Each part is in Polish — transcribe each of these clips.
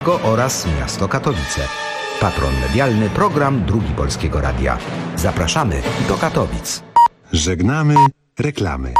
oraz miasto Katowice. Patron medialny program Drugi Polskiego Radia. Zapraszamy do Katowic. Żegnamy reklamy.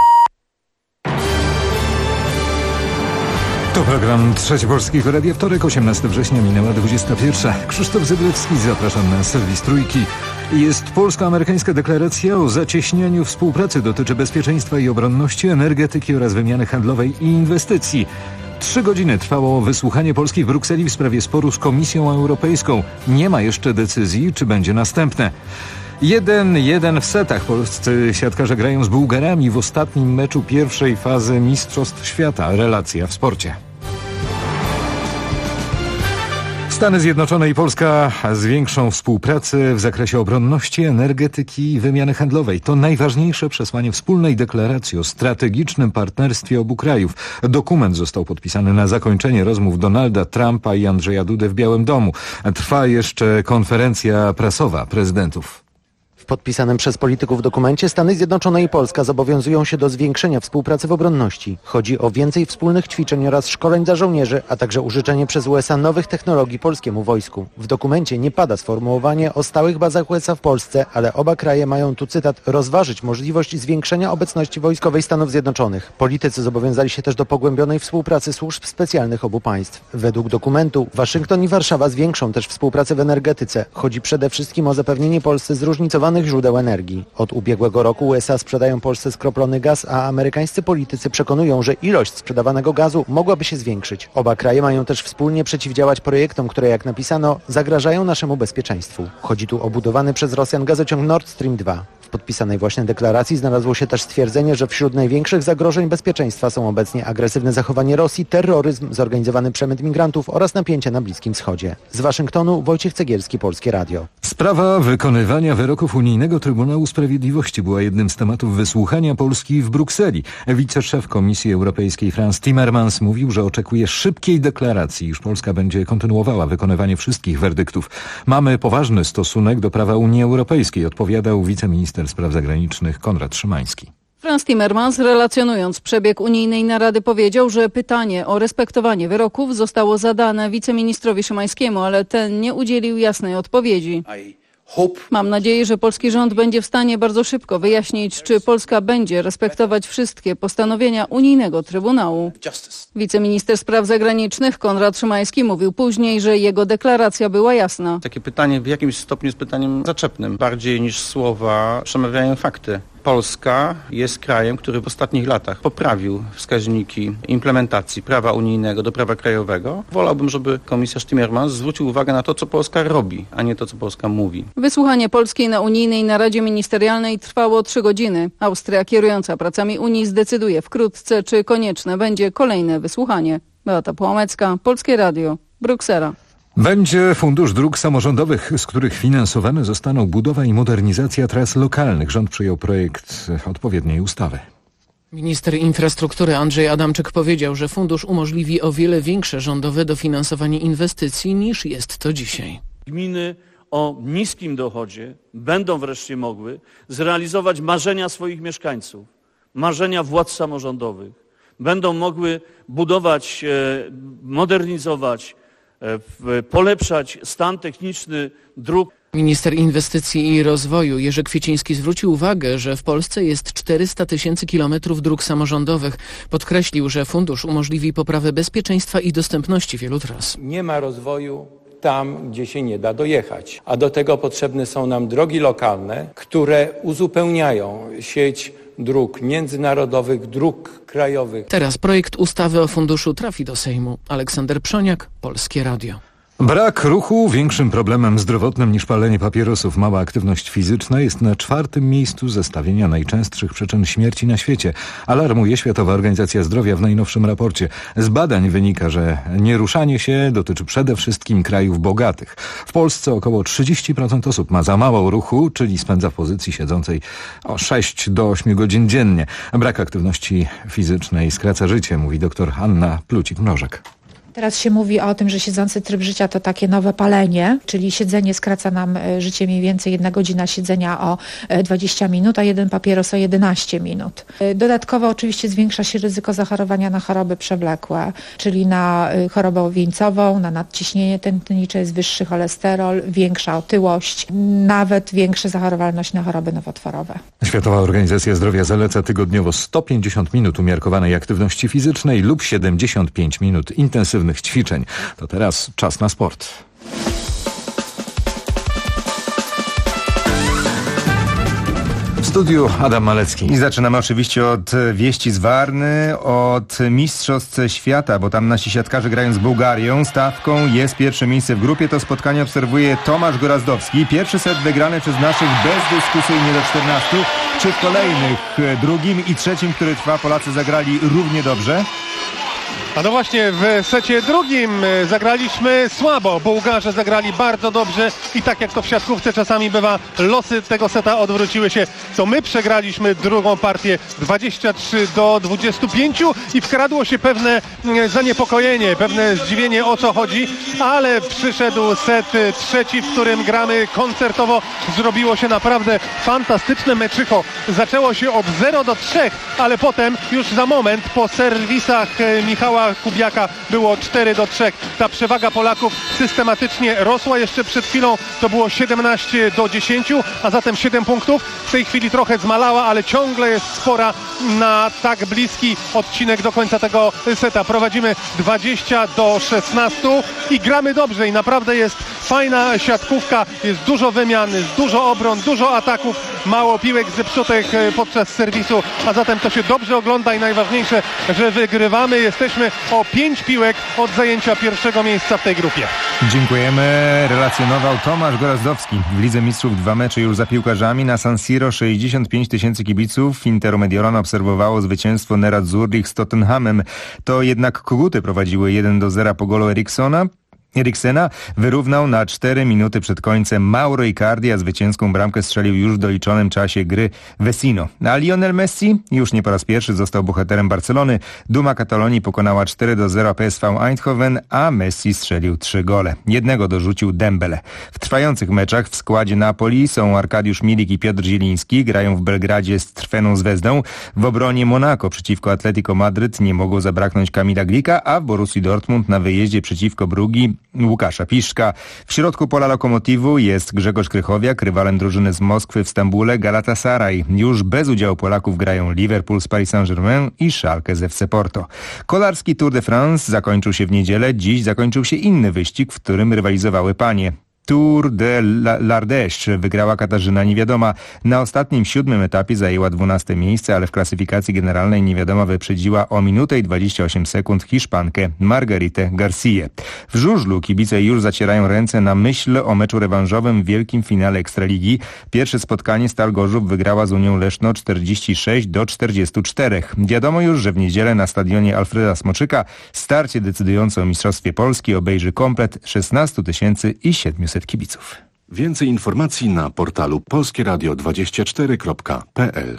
To program Trzeci Polskiego Radia. Wtorek, 18 września, minęła 21. Krzysztof Zyblewski, zapraszam na serwis Trójki. Jest polsko-amerykańska deklaracja o zacieśnianiu współpracy. Dotyczy bezpieczeństwa i obronności, energetyki oraz wymiany handlowej i inwestycji. 3 godziny trwało wysłuchanie Polski w Brukseli w sprawie sporu z Komisją Europejską. Nie ma jeszcze decyzji, czy będzie następne. 1-1 w setach. Polscy siatkarze grają z Bułgarami w ostatnim meczu pierwszej fazy Mistrzostw Świata. Relacja w sporcie. Stany Zjednoczone i Polska zwiększą współpracę w zakresie obronności, energetyki i wymiany handlowej. To najważniejsze przesłanie wspólnej deklaracji o strategicznym partnerstwie obu krajów. Dokument został podpisany na zakończenie rozmów Donalda Trumpa i Andrzeja Dudy w Białym Domu. Trwa jeszcze konferencja prasowa prezydentów. W podpisanym przez polityków dokumencie Stany Zjednoczone i Polska zobowiązują się do zwiększenia współpracy w obronności. Chodzi o więcej wspólnych ćwiczeń oraz szkoleń dla żołnierzy, a także użyczenie przez USA nowych technologii polskiemu wojsku. W dokumencie nie pada sformułowanie o stałych bazach USA w Polsce, ale oba kraje mają tu, cytat, rozważyć możliwość zwiększenia obecności wojskowej Stanów Zjednoczonych. Politycy zobowiązali się też do pogłębionej współpracy służb specjalnych obu państw. Według dokumentu Waszyngton i Warszawa zwiększą też współpracę w energetyce. Chodzi przede wszystkim o zapewnienie Polsce zróżnicowanych źródeł energii. Od ubiegłego roku USA sprzedają Polsce skroplony gaz, a amerykańscy politycy przekonują, że ilość sprzedawanego gazu mogłaby się zwiększyć. Oba kraje mają też wspólnie przeciwdziałać projektom, które, jak napisano, zagrażają naszemu bezpieczeństwu. Chodzi tu o budowany przez Rosjan gazociąg Nord Stream 2. W podpisanej właśnie deklaracji znalazło się też stwierdzenie, że wśród największych zagrożeń bezpieczeństwa są obecnie agresywne zachowanie Rosji, terroryzm, zorganizowany przemyt migrantów oraz napięcia na Bliskim Wschodzie. Z Waszyngtonu Wojciech Cegielski, Polskie Radio. Sprawa wykonywania wyroków Unijnego Trybunału Sprawiedliwości była jednym z tematów wysłuchania Polski w Brukseli. Wiceszef Komisji Europejskiej Frans Timmermans mówił, że oczekuje szybkiej deklaracji, iż Polska będzie kontynuowała wykonywanie wszystkich werdyktów. Mamy poważny stosunek do prawa Unii Europejskiej, odpowiadał wiceminister spraw zagranicznych Konrad Szymański. Frans Timmermans, relacjonując przebieg unijnej narady, powiedział, że pytanie o respektowanie wyroków zostało zadane wiceministrowi Szymańskiemu, ale ten nie udzielił jasnej odpowiedzi. Mam nadzieję, że polski rząd będzie w stanie bardzo szybko wyjaśnić, czy Polska będzie respektować wszystkie postanowienia unijnego Trybunału. Wiceminister spraw zagranicznych Konrad Szymański mówił później, że jego deklaracja była jasna. Takie pytanie w jakimś stopniu jest pytaniem zaczepnym. Bardziej niż słowa przemawiają fakty. Polska jest krajem, który w ostatnich latach poprawił wskaźniki implementacji prawa unijnego do prawa krajowego. Wolałbym, żeby komisarz Timmermans zwrócił uwagę na to, co Polska robi, a nie to, co Polska mówi. Wysłuchanie Polski na unijnej naradzie ministerialnej trwało 3 godziny. Austria, kierująca pracami Unii, zdecyduje wkrótce, czy konieczne będzie kolejne wysłuchanie. Beata Połamecka, Polskie Radio, Bruksela. Będzie Fundusz Dróg Samorządowych, z których finansowane zostaną budowa i modernizacja tras lokalnych. Rząd przyjął projekt odpowiedniej ustawy. Minister infrastruktury Andrzej Adamczyk powiedział, że fundusz umożliwi o wiele większe rządowe dofinansowanie inwestycji niż jest to dzisiaj. Gminy o niskim dochodzie będą wreszcie mogły zrealizować marzenia swoich mieszkańców, marzenia władz samorządowych. Będą mogły budować, modernizować, polepszać stan techniczny dróg. Minister Inwestycji i Rozwoju Jerzy Kwieciński zwrócił uwagę, że w Polsce jest 400 000 kilometrów dróg samorządowych. Podkreślił, że fundusz umożliwi poprawę bezpieczeństwa i dostępności wielu tras. Nie ma rozwoju tam, gdzie się nie da dojechać, a do tego potrzebne są nam drogi lokalne, które uzupełniają sieć dróg międzynarodowych, dróg krajowych. Teraz projekt ustawy o funduszu trafi do Sejmu. Aleksander Przoniak, Polskie Radio. Brak ruchu większym problemem zdrowotnym niż palenie papierosów. Mała aktywność fizyczna jest na 4. miejscu zestawienia najczęstszych przyczyn śmierci na świecie. Alarmuje Światowa Organizacja Zdrowia w najnowszym raporcie. Z badań wynika, że nieruszanie się dotyczy przede wszystkim krajów bogatych. W Polsce około 30% osób ma za mało ruchu, czyli spędza w pozycji siedzącej o 6 do 8 godzin dziennie. Brak aktywności fizycznej skraca życie, mówi dr Anna Plucik-Mrożek. Teraz się mówi o tym, że siedzący tryb życia to takie nowe palenie, czyli siedzenie skraca nam życie mniej więcej 1 godzina siedzenia o 20 minut, a 1 papieros o 11 minut. Dodatkowo oczywiście zwiększa się ryzyko zachorowania na choroby przewlekłe, czyli na chorobę wieńcową, na nadciśnienie tętnicze, jest wyższy cholesterol, większa otyłość, nawet większa zachorowalność na choroby nowotworowe. Światowa Organizacja Zdrowia zaleca tygodniowo 150 minut umiarkowanej aktywności fizycznej lub 75 minut intensywnych ćwiczeń. To teraz czas na sport. W studiu Adam Malecki. I zaczynamy oczywiście od wieści z Warny, od Mistrzostw Świata, bo tam nasi siatkarze grają z Bułgarią. Stawką jest pierwsze miejsce w grupie. To spotkanie obserwuje Tomasz Gorazdowski. Pierwszy set wygrany przez naszych bezdyskusyjnie do 14. Czy w kolejnych, drugim i trzecim, który trwa, Polacy zagrali równie dobrze? A no właśnie, w secie drugim zagraliśmy słabo. Bułgarze zagrali bardzo dobrze i tak jak to w siatkówce czasami bywa, losy tego seta odwróciły się. To my przegraliśmy drugą partię 23-25 i wkradło się pewne zaniepokojenie, pewne zdziwienie, o co chodzi, ale przyszedł set trzeci, w którym gramy koncertowo. Zrobiło się naprawdę fantastyczne meczycho. Zaczęło się od 0-3, ale potem już za moment po serwisach Michała Kubiaka było 4-3. Ta przewaga Polaków systematycznie rosła. Jeszcze przed chwilą to było 17-10, a zatem 7 punktów. W tej chwili trochę zmalała, ale ciągle jest spora na tak bliski odcinek do końca tego seta. Prowadzimy 20-16 i gramy dobrze i naprawdę jest fajna siatkówka. Jest dużo wymian, dużo obron, dużo ataków, mało piłek zepsutych podczas serwisu, a zatem to się dobrze ogląda i najważniejsze, że wygrywamy. Jesteśmy o 5 piłek od zajęcia pierwszego miejsca w tej grupie. Dziękujemy. Relacjonował Tomasz Gorazdowski. W Lidze Mistrzów 2 mecze już za piłkarzami. Na San Siro 65 tysięcy kibiców. Interu Mediolan obserwowało zwycięstwo Nerazzurich z Tottenhamem. To jednak Koguty prowadziły 1-0 po golu Eriksena. Wyrównał na 4 minuty przed końcem Mauro Icardi, a zwycięską bramkę strzelił już w doliczonym czasie gry Vecino. A Lionel Messi już nie po raz pierwszy został bohaterem Barcelony. Duma Katalonii pokonała 4-0 PSV Eindhoven, a Messi strzelił 3 gole. Jednego dorzucił Dembele. W trwających meczach w składzie Napoli są Arkadiusz Milik i Piotr Zieliński. Grają w Belgradzie z Crveną Zvezdą. W obronie Monaco przeciwko Atletico Madryt nie mogło zabraknąć Kamila Glika, a w Borussii Dortmund na wyjeździe przeciwko Brugi Łukasza Piszczka. W środku pola Lokomotivu jest Grzegorz Krychowiak, rywalem drużyny z Moskwy w Stambule Galatasaray. Już bez udziału Polaków grają Liverpool z Paris Saint-Germain i Schalke z FC Porto. Kolarski Tour de France zakończył się w niedzielę. Dziś zakończył się inny wyścig, w którym rywalizowały panie. Tour de l'Ardèche wygrała Katarzyna Niewiadoma. Na ostatnim 7. etapie zajęła 12. miejsce, ale w klasyfikacji generalnej Niewiadoma wyprzedziła o minutę i 28 sekund Hiszpankę Margaritę García. W żużlu kibice już zacierają ręce na myśl o meczu rewanżowym w wielkim finale Ekstraligi. Pierwsze spotkanie Stal Gorzów wygrała z Unią Leszno 46-44. Wiadomo już, że w niedzielę na stadionie Alfreda Smoczyka starcie decydujące o Mistrzostwie Polski obejrzy komplet 16 700 kibiców. Więcej informacji na portalu polskieradio24.pl.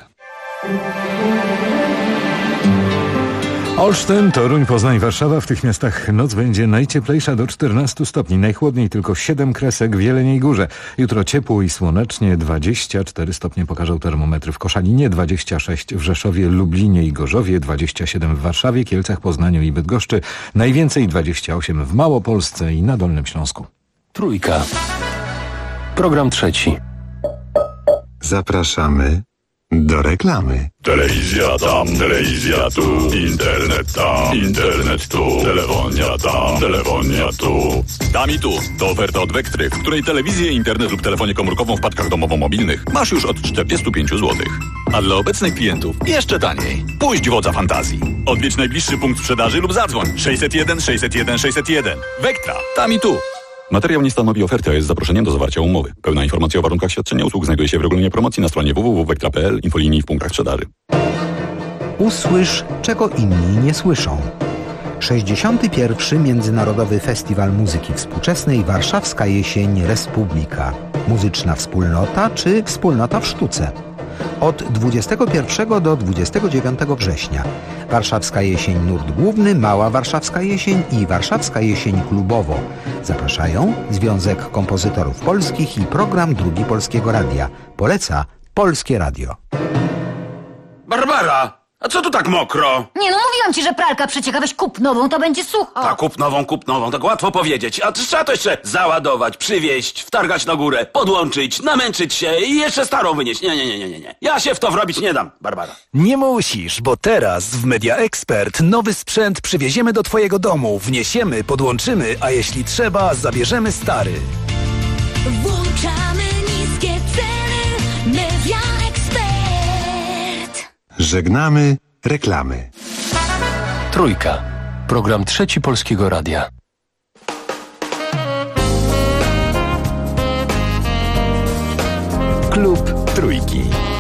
Olsztyn, Toruń, Poznań, Warszawa. W tych miastach noc będzie najcieplejsza do 14 stopni. Najchłodniej tylko 7 kresek w Jeleniej Górze. Jutro ciepło i słonecznie, 24 stopnie pokażą termometry w Koszalinie, 26 w Rzeszowie, Lublinie i Gorzowie, 27 w Warszawie, Kielcach, Poznaniu i Bydgoszczy. Najwięcej 28 w Małopolsce i na Dolnym Śląsku. Trójka. Program trzeci. Zapraszamy do reklamy. Telewizja tam, telewizja tu, internet tam, internet tu, telefonia tam, telefonia tu. Tam i tu. To oferta od Wektry, w której telewizję, internet lub telefonię komórkową w paczkach domowo-mobilnych masz już od 45 zł. A dla obecnych klientów jeszcze taniej. Puść wodza fantazji. Odwiedź najbliższy punkt sprzedaży lub zadzwoń 601 601 601. Wektra. Tam i tu. Materiał nie stanowi oferty, a jest zaproszeniem do zawarcia umowy. Pełna informacja o warunkach świadczenia usług znajduje się w regulaminie promocji na stronie www.wektra.pl, infolinii i w punktach sprzedaży. Usłysz, czego inni nie słyszą. 61. Międzynarodowy Festiwal Muzyki Współczesnej Warszawska Jesień Republika. Muzyczna wspólnota czy wspólnota w sztuce? od 21 do 29 września. Warszawska Jesień Nurt Główny, Mała Warszawska Jesień i Warszawska Jesień Klubowo. Zapraszają Związek Kompozytorów Polskich i Program Drugi Polskiego Radia. Poleca Polskie Radio. Barbara! A co tu tak mokro? Nie no, mówiłam ci, że pralka przecieka, weź kup nową, to będzie sucho. Tak, kup nową, tak łatwo powiedzieć. A trzeba to jeszcze załadować, przywieźć, wtargać na górę, podłączyć, namęczyć się i jeszcze starą wynieść. Nie. Ja się w to wrobić nie dam, Barbara. Nie musisz, bo teraz w Media Expert nowy sprzęt przywieziemy do twojego domu, wniesiemy, podłączymy, a jeśli trzeba, zabierzemy stary. Włączamy niskie ceny, Media Expert. Żegnamy reklamy. Trójka. Program Trzeci Polskiego Radia. Klub Trójki.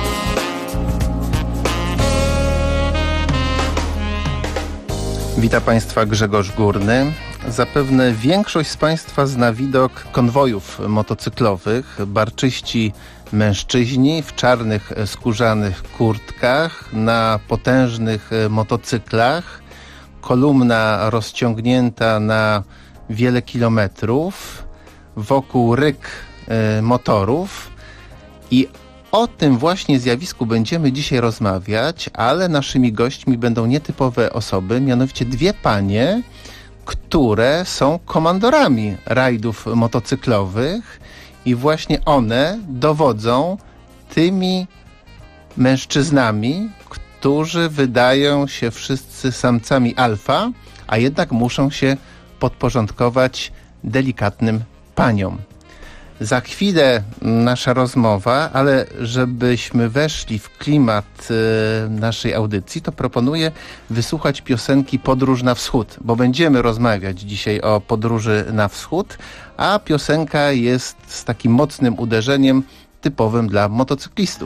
Witam Państwa, Grzegorz Górny. Zapewne większość z Państwa zna widok konwojów motocyklowych. Barczyści mężczyźni w czarnych skórzanych kurtkach, na potężnych motocyklach, kolumna rozciągnięta na wiele kilometrów, wokół ryk motorów i o tym właśnie zjawisku będziemy dzisiaj rozmawiać, ale naszymi gośćmi będą nietypowe osoby, mianowicie dwie panie, które są komandorami rajdów motocyklowych i właśnie one dowodzą tymi mężczyznami, którzy wydają się wszyscy samcami alfa, a jednak muszą się podporządkować delikatnym paniom. Za chwilę nasza rozmowa, ale żebyśmy weszli w klimat naszej audycji, to proponuję wysłuchać piosenki Podróż na Wschód, bo będziemy rozmawiać dzisiaj o podróży na wschód, a piosenka jest z takim mocnym uderzeniem typowym dla motocyklistów.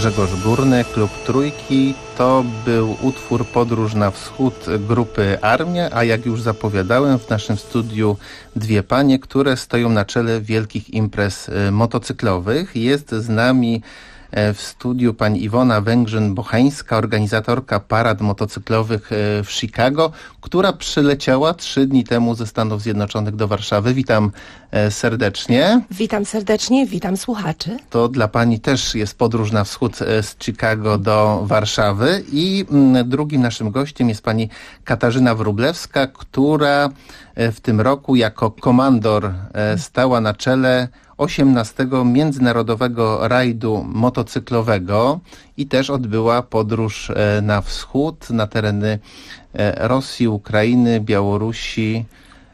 Grzegorz Górny, Klub Trójki. To był utwór Podróż na wschód grupy Armia, a jak już zapowiadałem, w naszym studiu dwie panie, które stoją na czele wielkich imprez motocyklowych. Jest z nami w studiu pani Iwona Węgrzyn-Bocheńska, organizatorka parad motocyklowych w Chicago, która przyleciała 3 dni temu ze Stanów Zjednoczonych do Warszawy. Witam serdecznie. Witam serdecznie, witam słuchaczy. To dla pani też jest podróż na wschód z Chicago do Warszawy i drugim naszym gościem jest pani Katarzyna Wróblewska, która w tym roku jako komandor stała na czele 18. Międzynarodowego Rajdu Motocyklowego i też odbyła podróż na wschód, na tereny Rosji, Ukrainy, Białorusi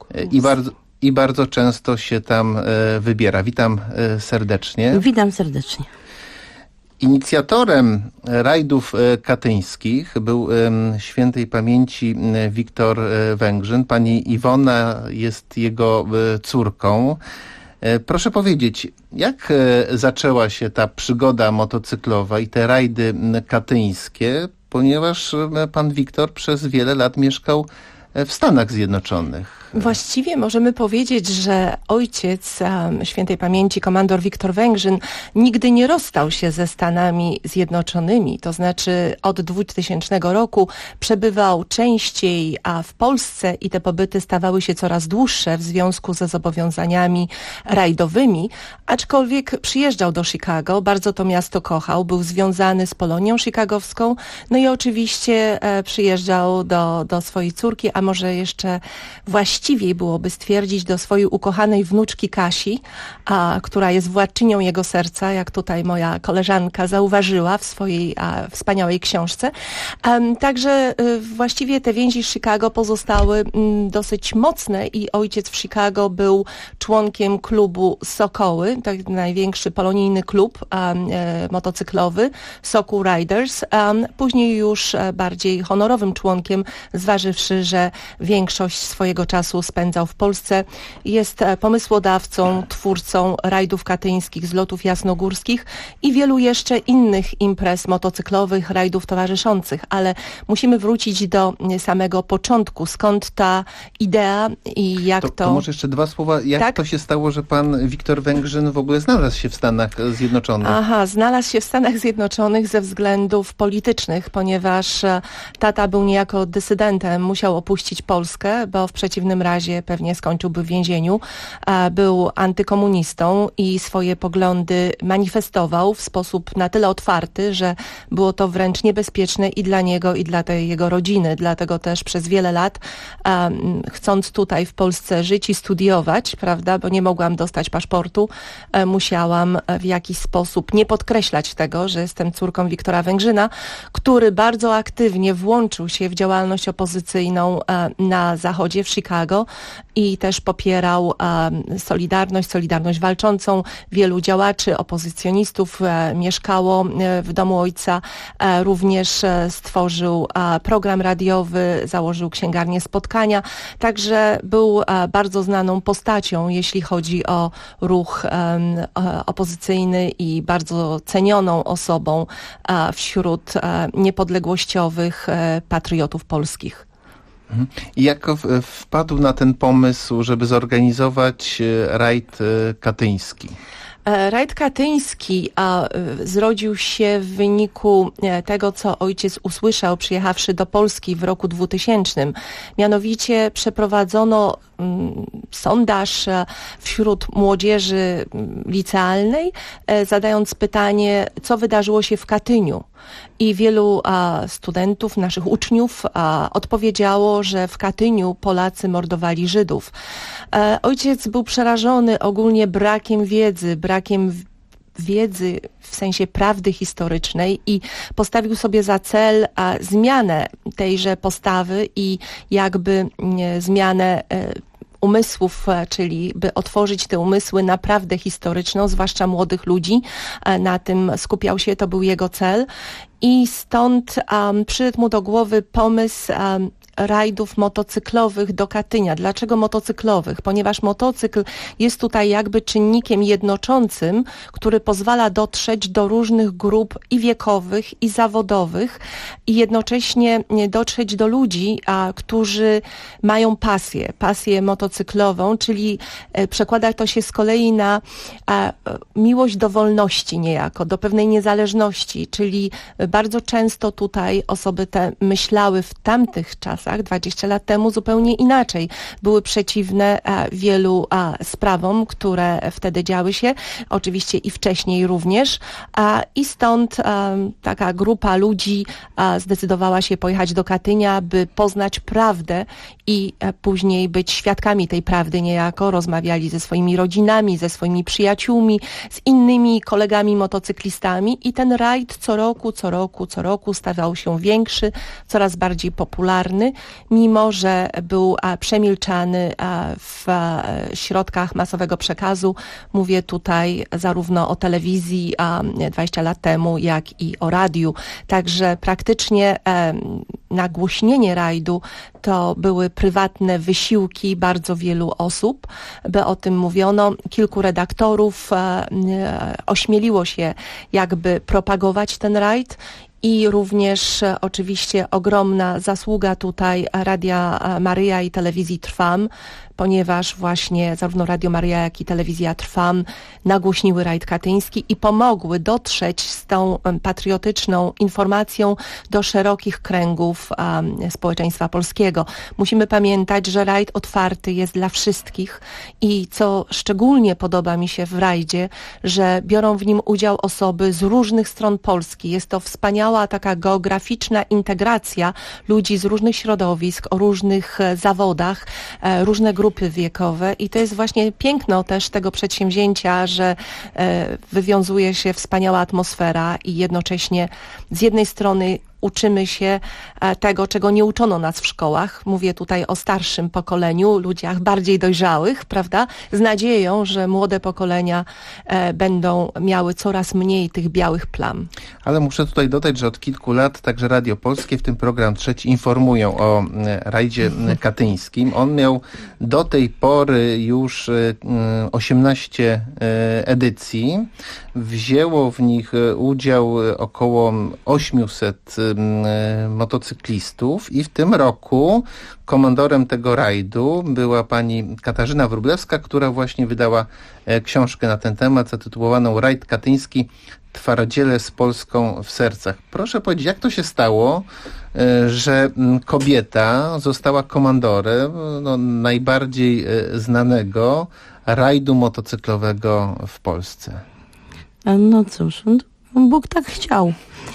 i bardzo często się tam wybiera. Witam serdecznie. Witam serdecznie. Inicjatorem rajdów katyńskich był świętej pamięci Wiktor Węgrzyn. Pani Iwona jest jego córką. Proszę powiedzieć, jak zaczęła się ta przygoda motocyklowa i te rajdy katyńskie, ponieważ pan Wiktor przez wiele lat mieszkał w Stanach Zjednoczonych. Właściwie możemy powiedzieć, że ojciec świętej pamięci komandor Wiktor Węgrzyn nigdy nie rozstał się ze Stanami Zjednoczonymi. To znaczy od 2000 roku przebywał częściej w Polsce i te pobyty stawały się coraz dłuższe w związku ze zobowiązaniami rajdowymi, aczkolwiek przyjeżdżał do Chicago, bardzo to miasto kochał, był związany z Polonią chicagowską, no i oczywiście przyjeżdżał do swojej córki, a może jeszcze właściwiej byłoby stwierdzić do swojej ukochanej wnuczki Kasi, która jest władczynią jego serca, jak tutaj moja koleżanka zauważyła w swojej wspaniałej książce. Także właściwie te więzi z Chicago pozostały dosyć mocne i ojciec w Chicago był członkiem klubu Sokoły, to największy polonijny klub motocyklowy, Sokół Riders. Później już bardziej honorowym członkiem, zważywszy, że większość swojego czasu spędzał w Polsce. Jest pomysłodawcą, twórcą rajdów katyńskich, zlotów jasnogórskich i wielu jeszcze innych imprez motocyklowych, rajdów towarzyszących, ale musimy wrócić do samego początku. Skąd ta idea i jak to może jeszcze 2 słowa. Jak to się stało, że pan Wiktor Węgrzyn w ogóle znalazł się w Stanach Zjednoczonych? Znalazł się w Stanach Zjednoczonych ze względów politycznych, ponieważ tata był niejako dysydentem, musiał opuścić Polskę, bo w przeciwnym razie pewnie skończyłby w więzieniu. Był antykomunistą i swoje poglądy manifestował w sposób na tyle otwarty, że było to wręcz niebezpieczne i dla niego, i dla tej jego rodziny. Dlatego też przez wiele lat, chcąc tutaj w Polsce żyć i studiować, prawda, bo nie mogłam dostać paszportu, musiałam w jakiś sposób nie podkreślać tego, że jestem córką Wiktora Węgrzyna, który bardzo aktywnie włączył się w działalność opozycyjną na zachodzie, w Chicago i też popierał Solidarność walczącą. Wielu działaczy, opozycjonistów mieszkało w domu ojca. Również stworzył program radiowy, założył księgarnię spotkania. Także był bardzo znaną postacią, jeśli chodzi o ruch opozycyjny i bardzo cenioną osobą wśród niepodległościowych patriotów polskich. I jak wpadł na ten pomysł, żeby zorganizować rajd katyński? Rajd katyński zrodził się w wyniku tego, co ojciec usłyszał, przyjechawszy do Polski w roku 2000. Mianowicie przeprowadzono sondaż wśród młodzieży licealnej, zadając pytanie, co wydarzyło się w Katyniu. I wielu studentów, naszych uczniów odpowiedziało, że w Katyniu Polacy mordowali Żydów. Ojciec był przerażony ogólnie brakiem wiedzy w sensie prawdy historycznej i postawił sobie za cel zmianę tejże postawy i jakby zmianę umysłów, czyli by otworzyć te umysły na prawdę historyczną, zwłaszcza młodych ludzi. Na tym skupiał się, to był jego cel. I stąd przyszedł mu do głowy pomysł rajdów motocyklowych do Katynia. Dlaczego motocyklowych? Ponieważ motocykl jest tutaj jakby czynnikiem jednoczącym, który pozwala dotrzeć do różnych grup i wiekowych, i zawodowych i jednocześnie dotrzeć do ludzi, którzy mają pasję motocyklową, czyli przekłada to się z kolei na miłość do wolności niejako, do pewnej niezależności, czyli bardzo często tutaj osoby te myślały w tamtych czasach, 20 lat temu, zupełnie inaczej. Były przeciwne wielu sprawom, które wtedy działy się, oczywiście i wcześniej również, i stąd taka grupa ludzi zdecydowała się pojechać do Katynia, by poznać prawdę i później być świadkami tej prawdy niejako. Rozmawiali ze swoimi rodzinami, ze swoimi przyjaciółmi, z innymi kolegami motocyklistami i ten rajd co roku stawał się większy, coraz bardziej popularny, mimo że był przemilczany w środkach masowego przekazu. Mówię tutaj zarówno o telewizji 20 lat temu, jak i o radiu. Także praktycznie nagłośnienie rajdu to były prywatne wysiłki bardzo wielu osób, by o tym mówiono. Kilku redaktorów ośmieliło się jakby propagować ten rajd i również oczywiście ogromna zasługa tutaj Radia Maryja i telewizji Trwam, ponieważ właśnie zarówno Radio Maryja, jak i telewizja Trwam nagłośniły rajd katyński i pomogły dotrzeć z tą patriotyczną informacją do szerokich kręgów społeczeństwa polskiego. Musimy pamiętać, że rajd otwarty jest dla wszystkich i co szczególnie podoba mi się w rajdzie, że biorą w nim udział osoby z różnych stron Polski. Jest to wspaniała taka geograficzna integracja ludzi z różnych środowisk, o różnych zawodach, różne grupy wiekowe i to jest właśnie piękno też tego przedsięwzięcia, że wywiązuje się wspaniała atmosfera i jednocześnie z jednej strony uczymy się tego, czego nie uczono nas w szkołach. Mówię tutaj o starszym pokoleniu, ludziach bardziej dojrzałych, prawda? Z nadzieją, że młode pokolenia będą miały coraz mniej tych białych plam. Ale muszę tutaj dodać, że od kilku lat także Radio Polskie, w tym program Trzeci, informują o rajdzie katyńskim. On miał do tej pory już 18 edycji. Wzięło w nich udział około 800 motocyklistów i w tym roku komandorem tego rajdu była pani Katarzyna Wróblewska, która właśnie wydała książkę na ten temat zatytułowaną Rajd Katyński – Twardziele z Polską w sercach. Proszę powiedzieć, jak to się stało, że kobieta została komandorem najbardziej znanego rajdu motocyklowego w Polsce? No cóż, Bóg tak chciał.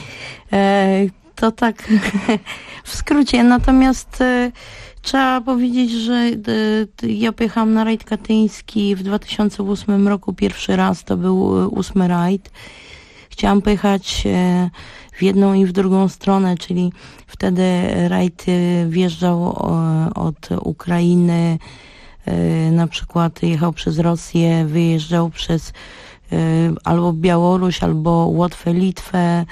To tak w skrócie. Natomiast trzeba powiedzieć, że ja pojechałam na rajd katyński w 2008 roku pierwszy raz. To był 8. rajd. Chciałam pojechać w jedną i w drugą stronę, czyli wtedy rajd wjeżdżał od Ukrainy, na przykład jechał przez Rosję, wyjeżdżał przez albo Białoruś, albo Łotwę, Litwę.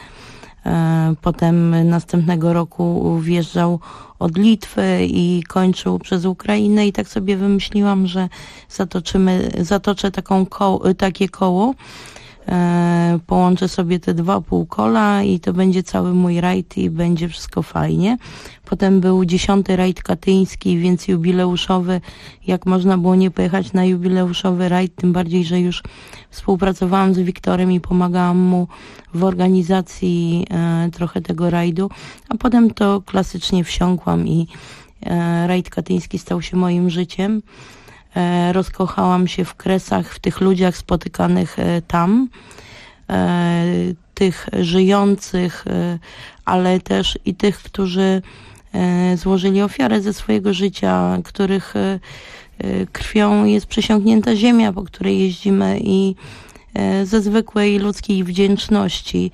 Potem następnego roku wjeżdżał od Litwy i kończył przez Ukrainę i tak sobie wymyśliłam, że zatoczę takie koło, połączę sobie te 2,5 kola i to będzie cały mój rajd i będzie wszystko fajnie. Potem był 10. rajd katyński, więc jubileuszowy. Jak można było nie pojechać na jubileuszowy rajd, tym bardziej, że już współpracowałam z Wiktorem i pomagałam mu w organizacji trochę tego rajdu, a potem to klasycznie wsiąkłam i rajd katyński stał się moim życiem. Rozkochałam się w Kresach, w tych ludziach spotykanych tam, tych żyjących, ale też i tych, którzy złożyli ofiarę ze swojego życia, których krwią jest przesiąknięta ziemia, po której jeździmy i ze zwykłej ludzkiej wdzięczności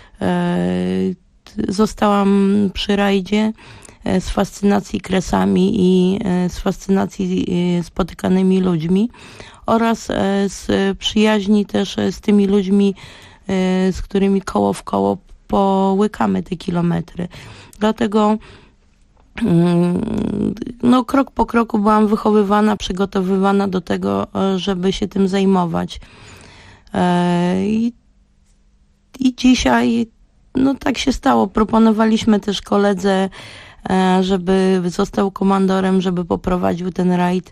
zostałam przy rajdzie z fascynacji Kresami i z fascynacji spotykanymi ludźmi oraz z przyjaźni też z tymi ludźmi, z którymi koło w koło połykamy te kilometry. Dlatego no krok po kroku byłam wychowywana, przygotowywana do tego, żeby się tym zajmować. I dzisiaj no tak się stało. Proponowaliśmy też koledze, żeby został komandorem, żeby poprowadził ten rajd.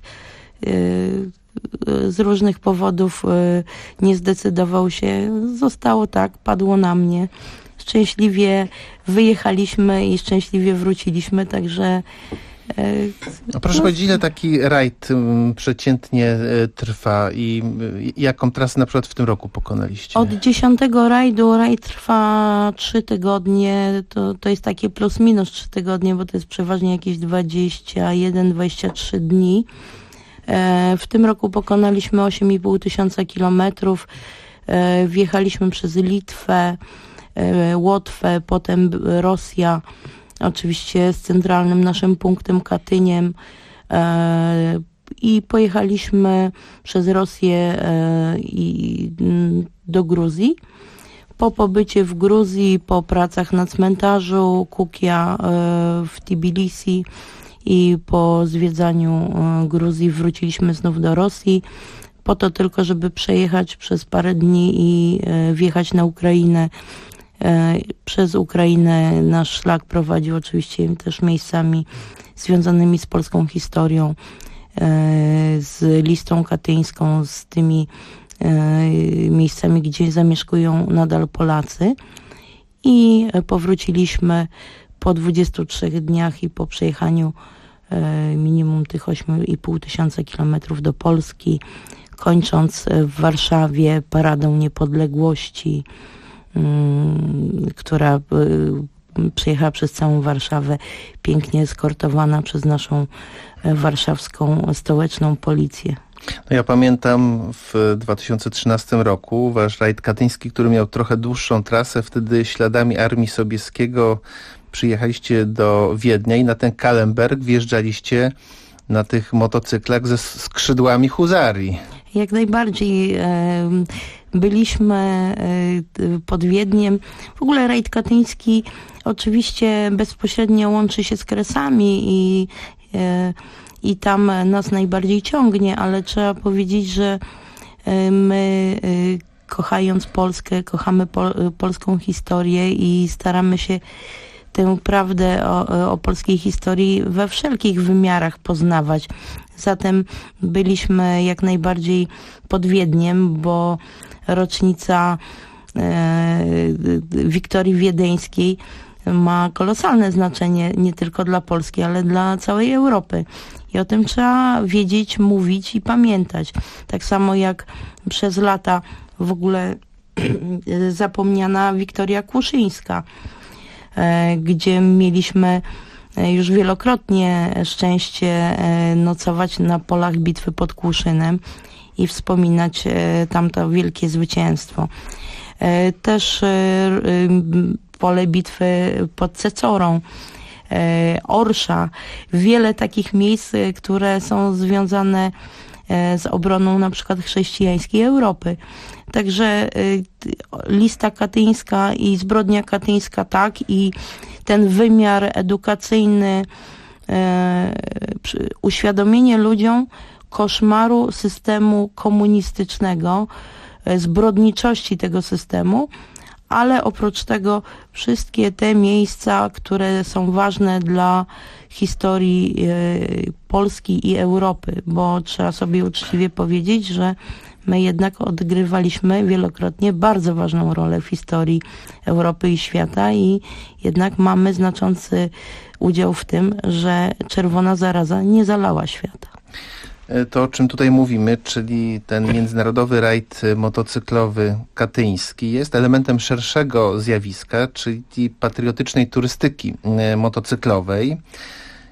Z różnych powodów nie zdecydował się. Zostało tak, padło na mnie. Szczęśliwie wyjechaliśmy i szczęśliwie wróciliśmy, także... A proszę powiedzieć, ile taki rajd przeciętnie trwa i jaką trasę na przykład w tym roku pokonaliście? Od 10 rajdu, rajd trwa 3 tygodnie, to jest takie plus minus 3 tygodnie, bo to jest przeważnie jakieś 21-23 dni. W tym roku pokonaliśmy 8,5 tysiąca kilometrów, wjechaliśmy przez Litwę, Łotwę, potem Rosja, oczywiście z centralnym naszym punktem Katyniem i pojechaliśmy przez Rosję i do Gruzji. Po pobycie w Gruzji, po pracach na cmentarzu Kukia w Tbilisi i po zwiedzaniu Gruzji wróciliśmy znów do Rosji, po to tylko, żeby przejechać przez parę dni i wjechać na Ukrainę. Przez Ukrainę nasz szlak prowadził oczywiście też miejscami związanymi z polską historią, z listą katyńską, z tymi miejscami, gdzie zamieszkują nadal Polacy. I powróciliśmy po 23 dniach i po przejechaniu minimum tych 8,5 tysiąca kilometrów do Polski, kończąc w Warszawie Paradą Niepodległości, która przejechała przez całą Warszawę, pięknie eskortowana przez naszą warszawską stołeczną policję. No ja pamiętam w 2013 roku wasz rajd katyński, który miał trochę dłuższą trasę. Wtedy śladami Armii Sobieskiego przyjechaliście do Wiednia i na ten Kahlenberg wjeżdżaliście na tych motocyklach ze skrzydłami huzarii. Jak najbardziej. Byliśmy pod Wiedniem. W ogóle rajd katyński oczywiście bezpośrednio łączy się z Kresami i tam nas najbardziej ciągnie, ale trzeba powiedzieć, że my kochając Polskę, kochamy polską historię i staramy się tę prawdę o polskiej historii we wszelkich wymiarach poznawać. Zatem byliśmy jak najbardziej pod Wiedniem, bo rocznica Wiktorii Wiedeńskiej ma kolosalne znaczenie nie tylko dla Polski, ale dla całej Europy. I o tym trzeba wiedzieć, mówić i pamiętać. Tak samo jak przez lata w ogóle zapomniana Wiktoria Kłuszyńska, gdzie mieliśmy już wielokrotnie szczęście nocować na polach bitwy pod Kłuszynem i wspominać tamto wielkie zwycięstwo. Też pole bitwy pod Cecorą, Orsza, wiele takich miejsc, które są związane z obroną na przykład chrześcijańskiej Europy. Także lista katyńska i zbrodnia katyńska tak, i ten wymiar edukacyjny, uświadomienie ludziom koszmaru systemu komunistycznego, zbrodniczości tego systemu, ale oprócz tego wszystkie te miejsca, które są ważne dla historii Polski i Europy, bo trzeba sobie uczciwie powiedzieć, że my jednak odgrywaliśmy wielokrotnie bardzo ważną rolę w historii Europy i świata i jednak mamy znaczący udział w tym, że czerwona zaraza nie zalała świata. To, o czym tutaj mówimy, czyli ten międzynarodowy rajd motocyklowy katyński, jest elementem szerszego zjawiska, czyli patriotycznej turystyki motocyklowej.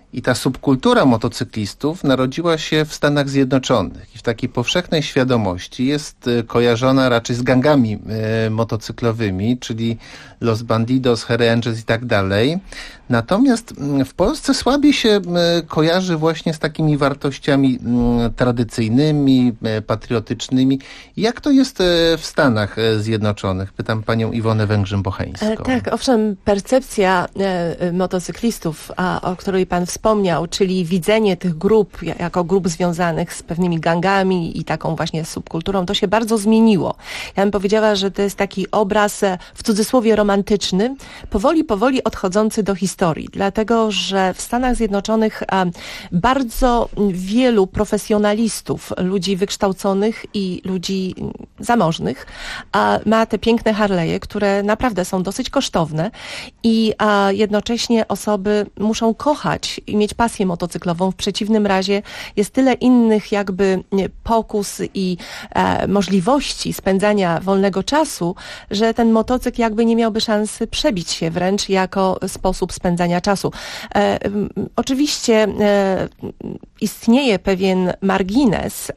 I ta subkultura motocyklistów narodziła się w Stanach Zjednoczonych i w takiej powszechnej świadomości jest kojarzona raczej z gangami motocyklowymi, czyli Los Bandidos, Hells Angels i tak dalej. Natomiast w Polsce słabiej się kojarzy właśnie z takimi wartościami tradycyjnymi, patriotycznymi. Jak to jest w Stanach Zjednoczonych? Pytam panią Iwonę Węgrzyn-Bocheńską. Tak, owszem, percepcja motocyklistów, o której pan wspomniał, czyli widzenie tych grup jako grup związanych z pewnymi gangami i taką właśnie subkulturą, to się bardzo zmieniło. Ja bym powiedziała, że to jest taki obraz w cudzysłowie romantyczny, powoli odchodzący do historii, dlatego że w Stanach Zjednoczonych bardzo wielu profesjonalistów, ludzi wykształconych i ludzi zamożnych ma te piękne Harley'e, które naprawdę są dosyć kosztowne i jednocześnie osoby muszą kochać i mieć pasję motocyklową. W przeciwnym razie jest tyle innych jakby pokus i możliwości spędzania wolnego czasu, że ten motocykl jakby nie miałby szansy przebić się wręcz jako sposób spędzania czasu. Oczywiście istnieje pewien margines,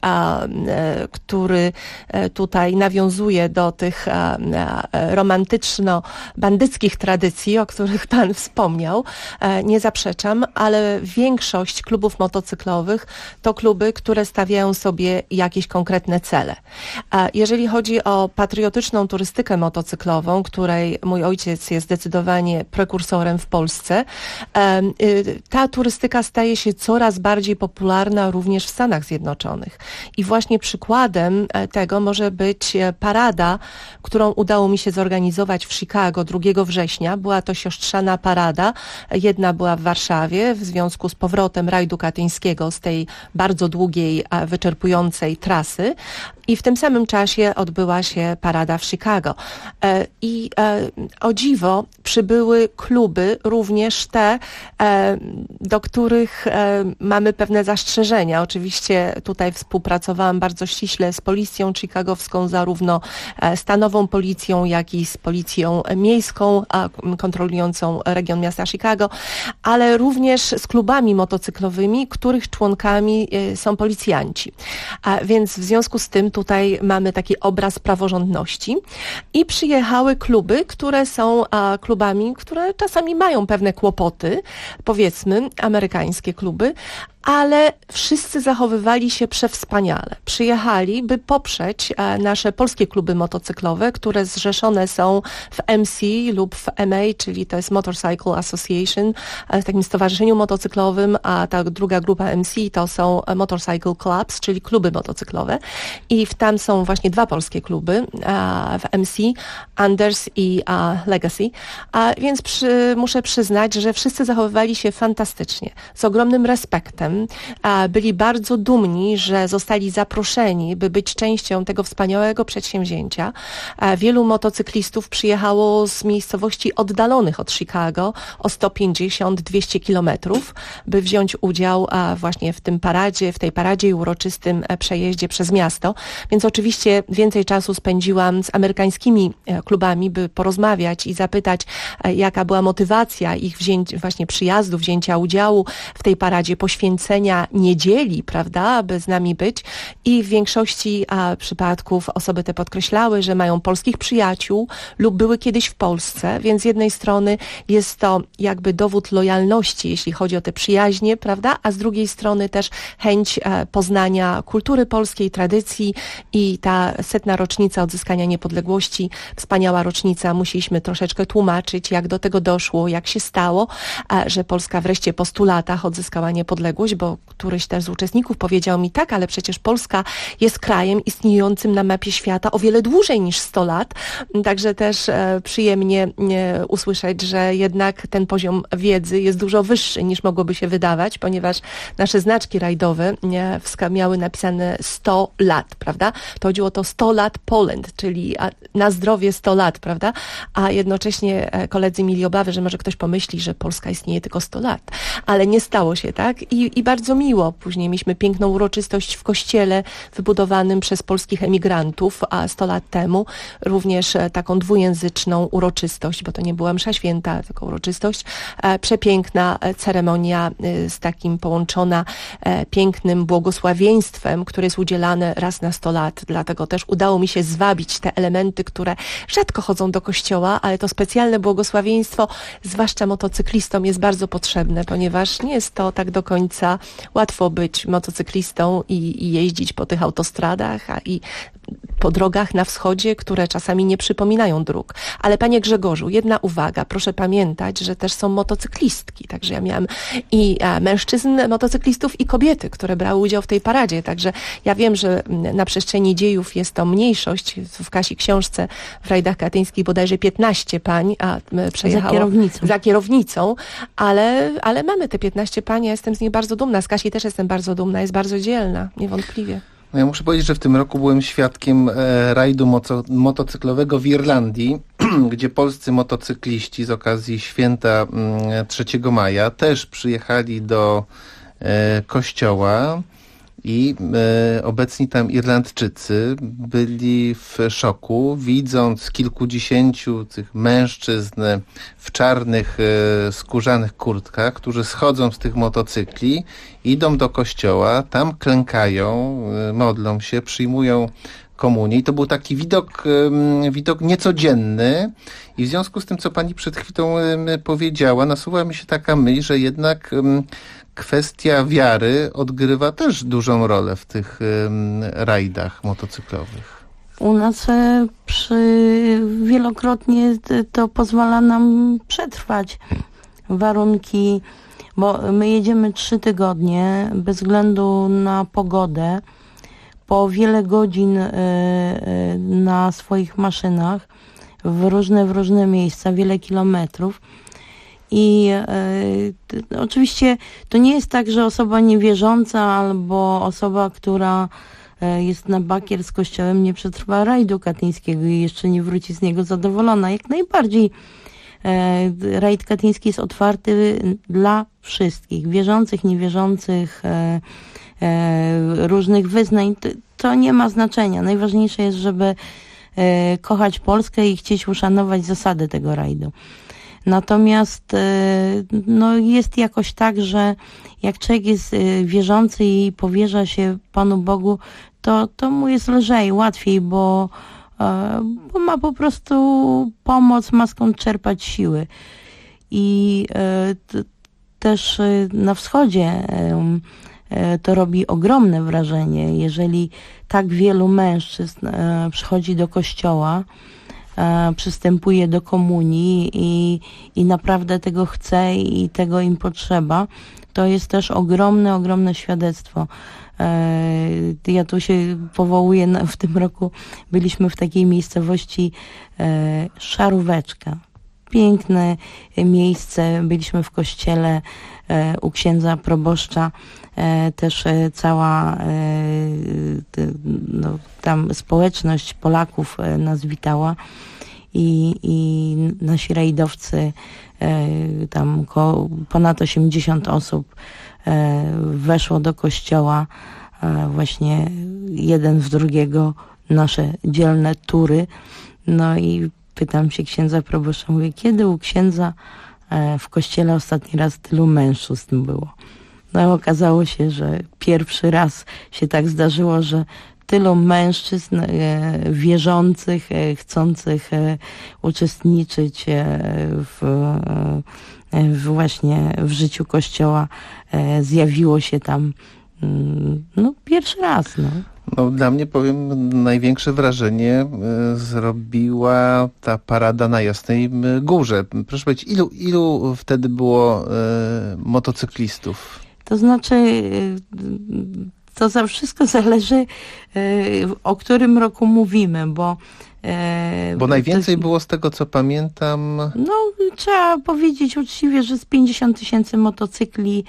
który tutaj nawiązuje do tych romantyczno-bandyckich tradycji, o których pan wspomniał. Nie zaprzeczam, ale większość klubów motocyklowych to kluby, które stawiają sobie jakieś konkretne cele. Jeżeli chodzi o patriotyczną turystykę motocyklową, której mój ojciec jest zdecydowanie prekursorem w Polsce, ta turystyka staje się coraz bardziej popularna również w Stanach Zjednoczonych. I właśnie przykładem tego może być parada, którą udało mi się zorganizować w Chicago 2 września. Była to siostrzana parada. Jedna była w Warszawie w związku z powrotem rajdu katyńskiego z tej bardzo długiej, wyczerpującej trasy. I w tym samym czasie odbyła się parada w Chicago. I o dziwo przybyły kluby, również te, do których mamy pewne zastrzeżenia. Oczywiście tutaj współpracowałam bardzo ściśle z policją chicagowską, zarówno stanową policją, jak i z policją miejską, kontrolującą region miasta Chicago, ale również z klubami motocyklowymi, których członkami są policjanci. Więc w związku z tym tutaj mamy taki obraz praworządności i przyjechały kluby, które są klubami, które czasami mają pewne kłopoty, powiedzmy amerykańskie kluby, ale wszyscy zachowywali się przewspaniale. Przyjechali, by poprzeć nasze polskie kluby motocyklowe, które zrzeszone są w MC lub w MA, czyli to jest Motorcycle Association, w takim stowarzyszeniu motocyklowym, a ta druga grupa MC to są Motorcycle Clubs, czyli kluby motocyklowe. I tam są właśnie 2 polskie kluby w MC, Anders i Legacy. Więc muszę przyznać, że wszyscy zachowywali się fantastycznie, z ogromnym respektem. Byli bardzo dumni, że zostali zaproszeni, by być częścią tego wspaniałego przedsięwzięcia. Wielu motocyklistów przyjechało z miejscowości oddalonych od Chicago o 150-200 kilometrów, by wziąć udział właśnie w tej paradzie i uroczystym przejeździe przez miasto. Więc oczywiście więcej czasu spędziłam z amerykańskimi klubami, by porozmawiać i zapytać, jaka była motywacja ich właśnie przyjazdu, wzięcia udziału w tej paradzie, poświęcenia niedzieli, prawda, aby z nami być. I w większości przypadków osoby te podkreślały, że mają polskich przyjaciół lub były kiedyś w Polsce, więc z jednej strony jest to jakby dowód lojalności, jeśli chodzi o te przyjaźnie, prawda, a z drugiej strony też chęć poznania kultury polskiej, tradycji i ta 100. rocznica odzyskania niepodległości, wspaniała rocznica, musieliśmy troszeczkę tłumaczyć, jak do tego doszło, jak się stało, że Polska wreszcie po 100 latach odzyskała niepodległość, bo któryś też z uczestników powiedział mi, tak, ale przecież Polska jest krajem istniejącym na mapie świata o wiele dłużej niż 100 lat, także też przyjemnie usłyszeć, że jednak ten poziom wiedzy jest dużo wyższy niż mogłoby się wydawać, ponieważ nasze znaczki rajdowe miały napisane 100 lat, prawda? To chodziło o to 100 lat Poland, czyli na zdrowie 100 lat, prawda? A jednocześnie koledzy mieli obawy, że może ktoś pomyśli, że Polska istnieje tylko 100 lat, ale nie stało się tak i mi bardzo miło. Później mieliśmy piękną uroczystość w kościele wybudowanym przez polskich emigrantów, a 100 lat temu również taką dwujęzyczną uroczystość, bo to nie była msza święta, tylko uroczystość. Przepiękna ceremonia z takim połączona pięknym błogosławieństwem, które jest udzielane raz na 100 lat. Dlatego też udało mi się zwabić te elementy, które rzadko chodzą do kościoła, ale to specjalne błogosławieństwo, zwłaszcza motocyklistom, jest bardzo potrzebne, ponieważ nie jest to tak do końca łatwo być motocyklistą i jeździć po tych autostradach, i po drogach na wschodzie, które czasami nie przypominają dróg. Ale panie Grzegorzu, jedna uwaga, proszę pamiętać, że też są motocyklistki, także ja miałam i mężczyzn motocyklistów i kobiety, które brały udział w tej paradzie, także ja wiem, że na przestrzeni dziejów jest to mniejszość, w Kasi książce w rajdach katyńskich bodajże 15 pań przejechało za kierownicą, ale mamy te 15 pań, ja jestem z niej bardzo dumna, z Kasi też jestem bardzo dumna, jest bardzo dzielna, niewątpliwie. No ja muszę powiedzieć, że w tym roku byłem świadkiem rajdu motocyklowego w Irlandii, gdzie polscy motocykliści z okazji święta 3 maja też przyjechali do kościoła i obecni tam Irlandczycy byli w szoku, widząc kilkudziesięciu tych mężczyzn w czarnych, skórzanych kurtkach, którzy schodzą z tych motocykli, idą do kościoła, tam klękają, modlą się, przyjmują komunię. I to był taki widok niecodzienny i w związku z tym, co pani przed chwilą powiedziała, nasuwa mi się taka myśl, że jednak kwestia wiary odgrywa też dużą rolę w tych rajdach motocyklowych. U nas wielokrotnie to pozwala nam przetrwać warunki, bo my jedziemy 3 tygodnie bez względu na pogodę, po wiele godzin na swoich maszynach w różne miejsca, wiele kilometrów. I oczywiście to nie jest tak, że osoba niewierząca albo osoba, która jest na bakier z kościołem, nie przetrwa rajdu katyńskiego i jeszcze nie wróci z niego zadowolona. Jak najbardziej rajd katyński jest otwarty dla wszystkich, wierzących, niewierzących, różnych wyznań. To nie ma znaczenia. Najważniejsze jest, żeby kochać Polskę i chcieć uszanować zasady tego rajdu. Natomiast no, jest jakoś tak, że jak człowiek jest wierzący i powierza się Panu Bogu, to mu jest lżej, łatwiej, bo ma po prostu pomoc, ma skąd czerpać siły. I też na wschodzie to robi ogromne wrażenie, jeżeli tak wielu mężczyzn przychodzi do kościoła, przystępuje do komunii i naprawdę tego chce i tego im potrzeba, to jest też ogromne świadectwo. Ja tu się powołuję, w tym roku byliśmy w takiej miejscowości Szaróweczka. Piękne miejsce, byliśmy w kościele u księdza proboszcza, też cała tam społeczność Polaków nas witała i nasi rajdowcy, tam ponad 80 osób weszło do kościoła, właśnie jeden w drugiego, nasze dzielne tury. No i pytam się księdza proboszcza, mówię, kiedy u księdza w kościele ostatni raz tylu mężczyzn było? No okazało się, że pierwszy raz się tak zdarzyło, że tylu mężczyzn wierzących, chcących uczestniczyć właśnie w życiu Kościoła zjawiło się tam pierwszy raz. No, dla mnie, powiem, największe wrażenie zrobiła ta parada na Jasnej Górze. Proszę powiedzieć, ilu wtedy było motocyklistów? To znaczy, to za wszystko zależy, o którym roku mówimy, bo najwięcej było, z tego co pamiętam... No, trzeba powiedzieć uczciwie, że z 50 000 motocykli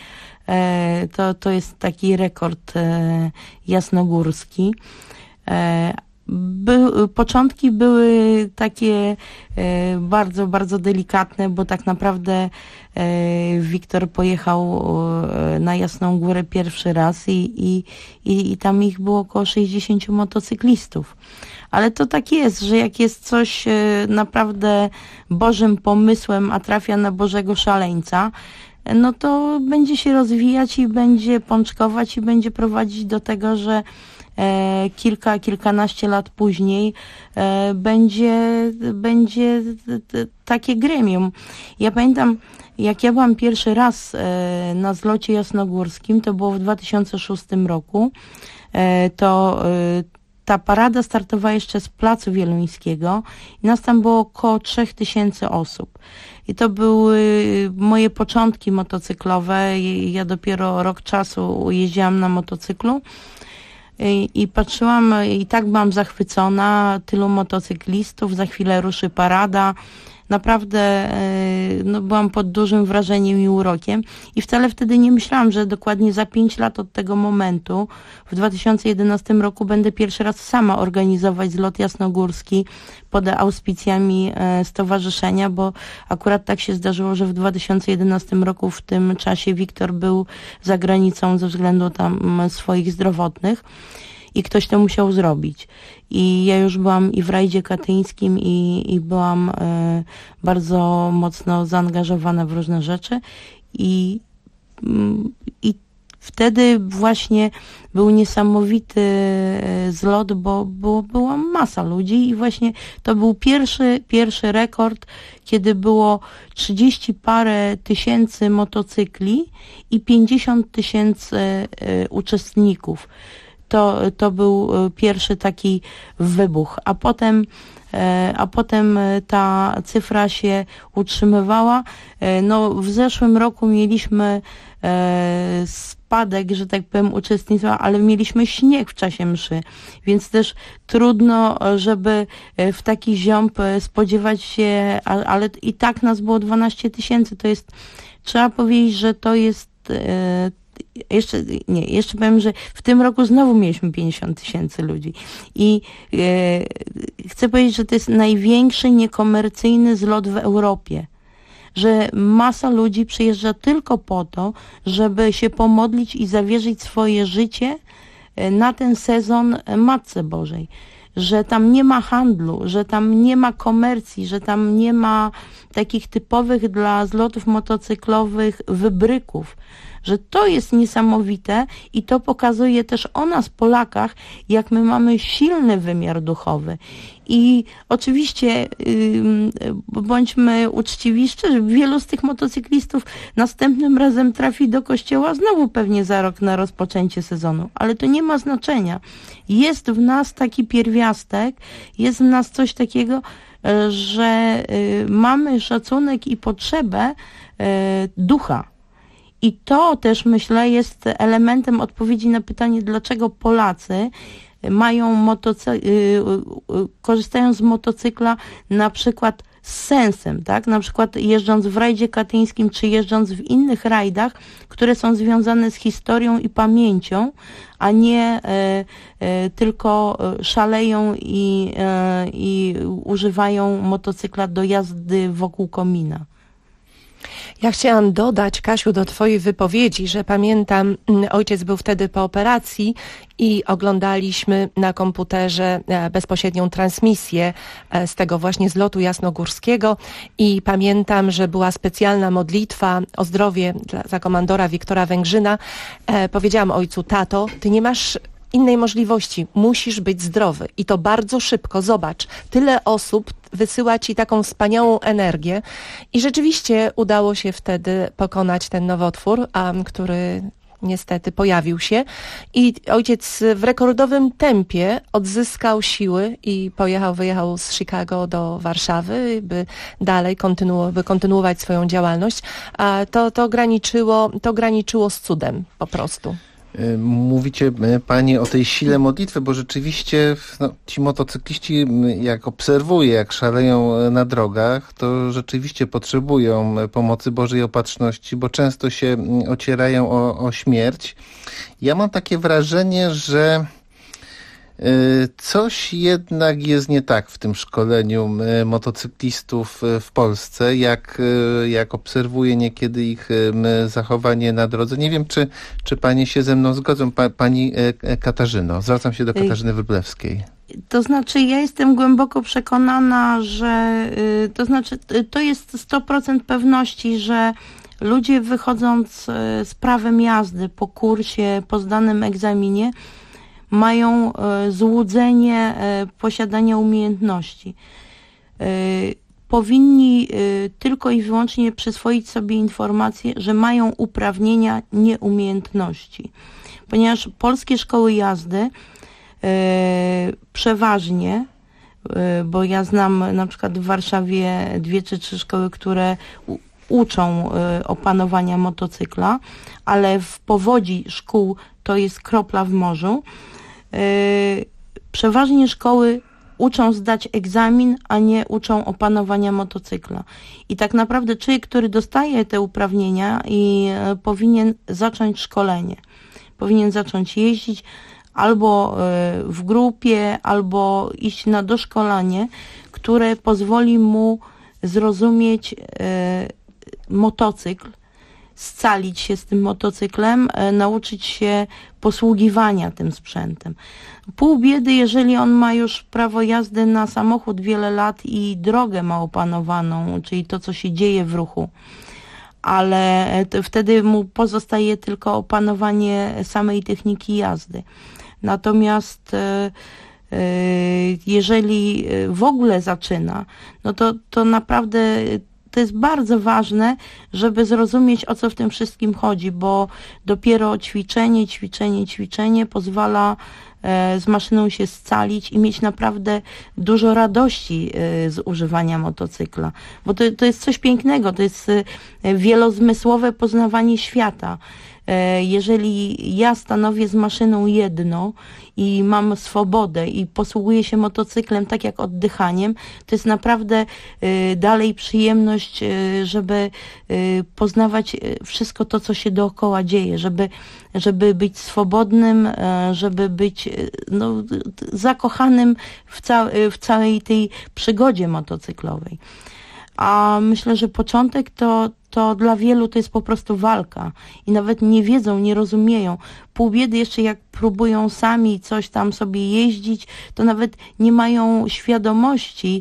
to jest taki rekord jasnogórski. Początki były takie bardzo, bardzo delikatne, bo tak naprawdę Wiktor pojechał na Jasną Górę pierwszy raz i tam ich było około 60 motocyklistów. Ale to tak jest, że jak jest coś naprawdę Bożym pomysłem, a trafia na Bożego szaleńca, no to będzie się rozwijać i będzie pączkować i będzie prowadzić do tego, że kilkanaście lat później będzie takie gremium. Ja pamiętam, jak ja byłam pierwszy raz na zlocie jasnogórskim, to było w 2006 roku, to ta parada startowała jeszcze z Placu Wieluńskiego i nas tam było około 3000 osób. I to były moje początki motocyklowe. Ja dopiero rok czasu jeździłam na motocyklu i patrzyłam i tak byłam zachwycona, tylu motocyklistów, za chwilę ruszy parada. Naprawdę byłam pod dużym wrażeniem i urokiem i wcale wtedy nie myślałam, że dokładnie za 5 lat od tego momentu, w 2011 roku będę pierwszy raz sama organizować zlot jasnogórski pod auspicjami stowarzyszenia, bo akurat tak się zdarzyło, że w 2011 roku w tym czasie Wiktor był za granicą ze względu tam swoich zdrowotnych. I ktoś to musiał zrobić. I ja już byłam i w rajdzie katyńskim i byłam bardzo mocno zaangażowana w różne rzeczy i wtedy właśnie był niesamowity zlot, bo była masa ludzi i właśnie to był pierwszy rekord, kiedy było 30 parę tysięcy motocykli i 50 000 uczestników. To był pierwszy taki wybuch, a potem ta cyfra się utrzymywała. No, w zeszłym roku mieliśmy spadek, że tak powiem, uczestnictwa, ale mieliśmy śnieg w czasie mszy, więc też trudno, żeby w taki ziąb spodziewać się, ale i tak nas było 12 000. To jest, trzeba powiedzieć, że to jest jeszcze powiem, że w tym roku znowu mieliśmy 50 000 ludzi i chcę powiedzieć, że to jest największy niekomercyjny zlot w Europie, że masa ludzi przyjeżdża tylko po to, żeby się pomodlić i zawierzyć swoje życie na ten sezon Matce Bożej, że tam nie ma handlu, że tam nie ma komercji, że tam nie ma takich typowych dla zlotów motocyklowych wybryków, że to jest niesamowite i to pokazuje też o nas, Polakach, jak my mamy silny wymiar duchowy. I oczywiście bądźmy uczciwi, szczerzy, wielu z tych motocyklistów następnym razem trafi do kościoła znowu pewnie za rok na rozpoczęcie sezonu, ale to nie ma znaczenia. Jest w nas taki pierwiastek, jest w nas coś takiego, że mamy szacunek i potrzebę ducha. I to też, myślę, jest elementem odpowiedzi na pytanie, dlaczego Polacy mają korzystają z motocykla na przykład z sensem, tak? Na przykład jeżdżąc w rajdzie katyńskim, czy jeżdżąc w innych rajdach, które są związane z historią i pamięcią, a nie tylko szaleją i używają motocykla do jazdy wokół komina. Ja chciałam dodać, Kasiu, do twojej wypowiedzi, że pamiętam, ojciec był wtedy po operacji i oglądaliśmy na komputerze bezpośrednią transmisję z tego właśnie zlotu jasnogórskiego i pamiętam, że była specjalna modlitwa o zdrowie za komandora Wiktora Węgrzyna. Powiedziałam ojcu: tato, ty nie masz innej możliwości, musisz być zdrowy i to bardzo szybko. Zobacz, tyle osób wysyła ci taką wspaniałą energię i rzeczywiście udało się wtedy pokonać ten nowotwór, który niestety pojawił się i ojciec w rekordowym tempie odzyskał siły i wyjechał z Chicago do Warszawy, by dalej kontynuować swoją działalność. A to graniczyło z cudem po prostu. Mówicie Pani o tej sile modlitwy, bo rzeczywiście ci motocykliści, jak obserwuję, jak szaleją na drogach, to rzeczywiście potrzebują pomocy Bożej Opatrzności, bo często się ocierają o śmierć. Ja mam takie wrażenie, że Coś jednak jest nie tak w tym szkoleniu motocyklistów w Polsce, jak obserwuję niekiedy ich zachowanie na drodze. Nie wiem, czy panie się ze mną zgodzą. Pani Katarzyno, zwracam się do Katarzyny Wróblewskiej. To znaczy, ja jestem głęboko przekonana, że to jest 100% pewności, że ludzie wychodząc z prawem jazdy po kursie, po zdanym egzaminie, mają złudzenie posiadania umiejętności. Powinni tylko i wyłącznie przyswoić sobie informację, że mają uprawnienia, nie umiejętności. Ponieważ polskie szkoły jazdy przeważnie, bo ja znam na przykład w Warszawie 2 czy 3 szkoły, które uczą opanowania motocykla, ale w powodzi szkół to jest kropla w morzu. Przeważnie szkoły uczą zdać egzamin, a nie uczą opanowania motocykla. I tak naprawdę człowiek, który dostaje te uprawnienia i powinien zacząć szkolenie. Powinien zacząć jeździć albo w grupie, albo iść na doszkolenie, które pozwoli mu zrozumieć motocykl, scalić się z tym motocyklem, nauczyć się posługiwania tym sprzętem. Pół biedy, jeżeli on ma już prawo jazdy na samochód wiele lat i drogę ma opanowaną, czyli to, co się dzieje w ruchu, ale wtedy mu pozostaje tylko opanowanie samej techniki jazdy. Natomiast jeżeli w ogóle zaczyna, no to naprawdę to jest bardzo ważne, żeby zrozumieć, o co w tym wszystkim chodzi, bo dopiero ćwiczenie pozwala z maszyną się scalić i mieć naprawdę dużo radości z używania motocykla. Bo to jest coś pięknego, to jest wielozmysłowe poznawanie świata. Jeżeli ja stanowię z maszyną jedno i mam swobodę i posługuję się motocyklem tak jak oddychaniem, to jest naprawdę dalej przyjemność, żeby poznawać wszystko to, co się dookoła dzieje, żeby być swobodnym, żeby być zakochanym w całej tej przygodzie motocyklowej. A myślę, że początek to dla wielu to jest po prostu walka i nawet nie wiedzą, nie rozumieją. Pół biedy jeszcze jak próbują sami coś tam sobie jeździć, to nawet nie mają świadomości,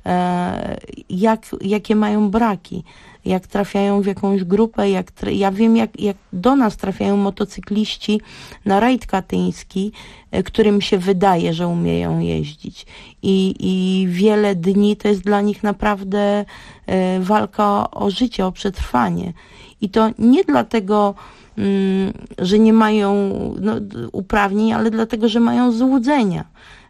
jakie mają braki. Jak trafiają w jakąś grupę, ja wiem jak do nas trafiają motocykliści na rajd katyński, którym się wydaje, że umieją jeździć. I wiele dni to jest dla nich naprawdę walka o życie, o przetrwanie. I to nie dlatego, że nie mają uprawnień, ale dlatego, że mają złudzenia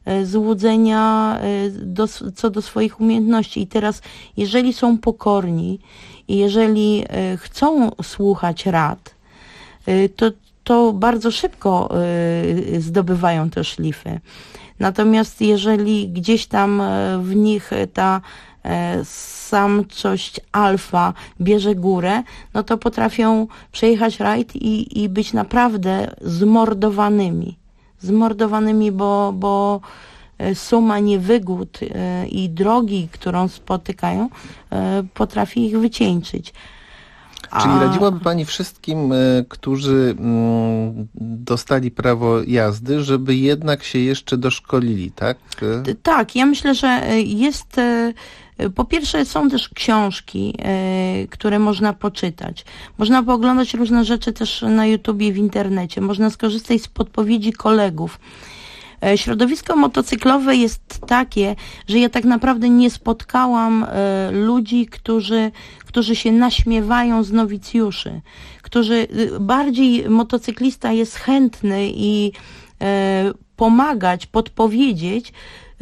co do swoich umiejętności. I teraz, jeżeli są pokorni i jeżeli chcą słuchać rad, to bardzo szybko zdobywają te szlify. Natomiast jeżeli gdzieś tam w nich ta samczość alfa bierze górę, no to potrafią przejechać rajd i być naprawdę zmordowanymi, bo suma niewygód i drogi, którą spotykają, potrafi ich wycieńczyć. Czyli radziłaby pani wszystkim, którzy dostali prawo jazdy, żeby jednak się jeszcze doszkolili, tak? Tak, ja myślę, że jest... Po pierwsze są też książki, które można poczytać. Można pooglądać różne rzeczy też na YouTubie, w internecie. Można skorzystać z podpowiedzi kolegów. Środowisko motocyklowe jest takie, że ja tak naprawdę nie spotkałam ludzi, którzy się naśmiewają z nowicjuszy, bardziej motocyklista jest chętny i pomagać, podpowiedzieć,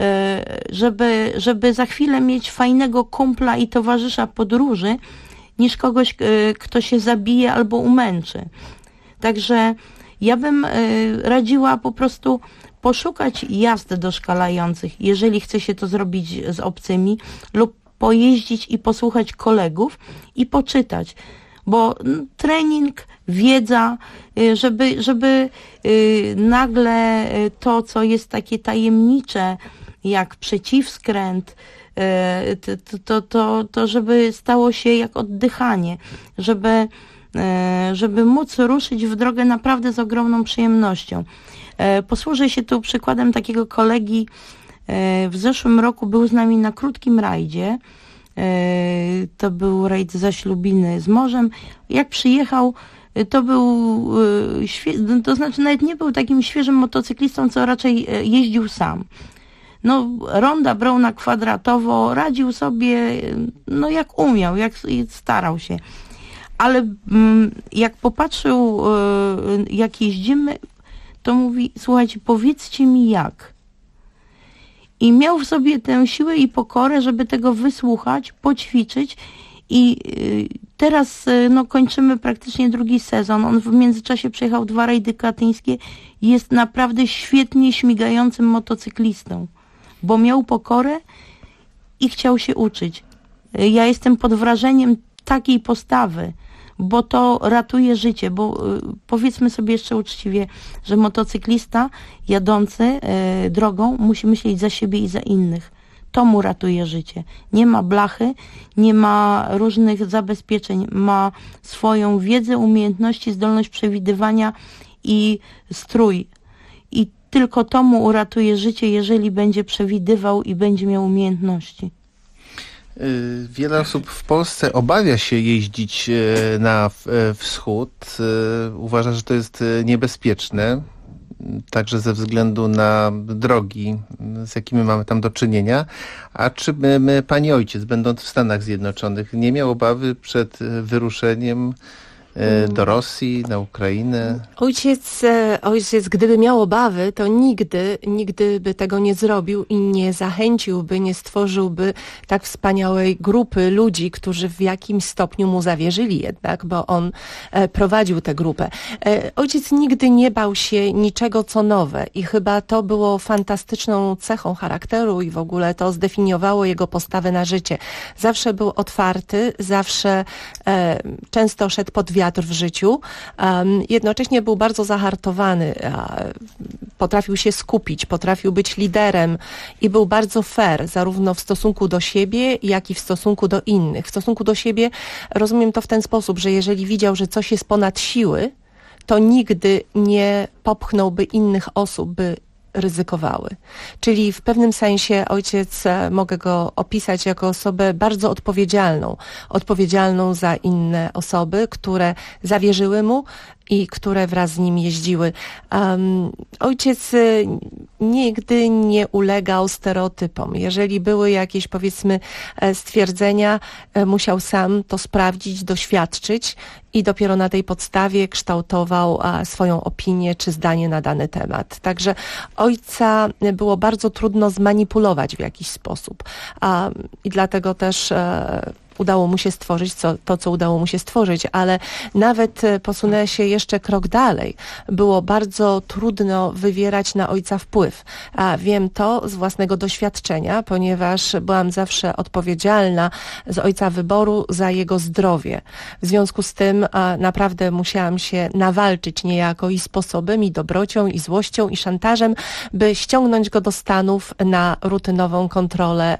żeby za chwilę mieć fajnego kumpla i towarzysza podróży, niż kogoś, kto się zabije albo umęczy. Także ja bym radziła po prostu poszukać jazd doszkalających, jeżeli chce się to zrobić z obcymi, lub pojeździć i posłuchać kolegów i poczytać. bo trening, wiedza, żeby nagle to, co jest takie tajemnicze, jak przeciwskręt, to żeby stało się jak oddychanie, żeby móc ruszyć w drogę naprawdę z ogromną przyjemnością. Posłużę się tu przykładem takiego kolegi. W zeszłym roku był z nami na krótkim rajdzie. To był rajd ze Ślubiny z morzem. Jak przyjechał, to był, to znaczy nawet nie był takim świeżym motocyklistą, co raczej jeździł sam. No, ronda Brauna kwadratowo, radził sobie, no jak umiał, jak starał się. Ale jak popatrzył, jak jeździmy, to mówi, słuchajcie, powiedzcie mi jak. I miał w sobie tę siłę i pokorę, żeby tego wysłuchać, poćwiczyć i teraz kończymy praktycznie drugi sezon. On w międzyczasie przejechał 2 rajdy katyńskie i jest naprawdę świetnie śmigającym motocyklistą, bo miał pokorę i chciał się uczyć. Ja jestem pod wrażeniem takiej postawy, bo to ratuje życie, bo powiedzmy sobie jeszcze uczciwie, że motocyklista jadący drogą musi myśleć za siebie i za innych. To mu ratuje życie. Nie ma blachy, nie ma różnych zabezpieczeń, ma swoją wiedzę, umiejętności, zdolność przewidywania i strój. I tylko to mu uratuje życie, jeżeli będzie przewidywał i będzie miał umiejętności. Wiele osób w Polsce obawia się jeździć na wschód. Uważa, że to jest niebezpieczne, także ze względu na drogi, z jakimi mamy tam do czynienia. A czy pani ojciec, będąc w Stanach Zjednoczonych, nie miał obawy przed wyruszeniem do Rosji, na Ukrainę? Ojciec, gdyby miał obawy, to nigdy by tego nie zrobił i nie zachęciłby, nie stworzyłby tak wspaniałej grupy ludzi, którzy w jakimś stopniu mu zawierzyli jednak, bo on prowadził tę grupę. Ojciec nigdy nie bał się niczego, co nowe i chyba to było fantastyczną cechą charakteru i w ogóle to zdefiniowało jego postawę na życie. Zawsze był otwarty, zawsze często szedł pod wiatr w życiu. Jednocześnie był bardzo zahartowany. Potrafił się skupić, potrafił być liderem i był bardzo fair, zarówno w stosunku do siebie, jak i w stosunku do innych. W stosunku do siebie rozumiem to w ten sposób, że jeżeli widział, że coś jest ponad siły, to nigdy nie popchnąłby innych osób, by ryzykowały. Czyli w pewnym sensie ojciec, mogę go opisać jako osobę bardzo odpowiedzialną za inne osoby, które zawierzyły mu i które wraz z nim jeździły. Ojciec nigdy nie ulegał stereotypom. Jeżeli były jakieś, powiedzmy, stwierdzenia, musiał sam to sprawdzić, doświadczyć i dopiero na tej podstawie kształtował swoją opinię czy zdanie na dany temat. Także ojca było bardzo trudno zmanipulować w jakiś sposób. I dlatego też udało mu się stworzyć co udało mu się stworzyć, ale nawet posunęła się jeszcze krok dalej. Było bardzo trudno wywierać na ojca wpływ. Wiem to z własnego doświadczenia, ponieważ byłam zawsze odpowiedzialna z ojca wyboru za jego zdrowie. W związku z tym naprawdę musiałam się nawalczyć niejako i sposobem, i dobrocią, i złością, i szantażem, by ściągnąć go do Stanów na rutynową kontrolę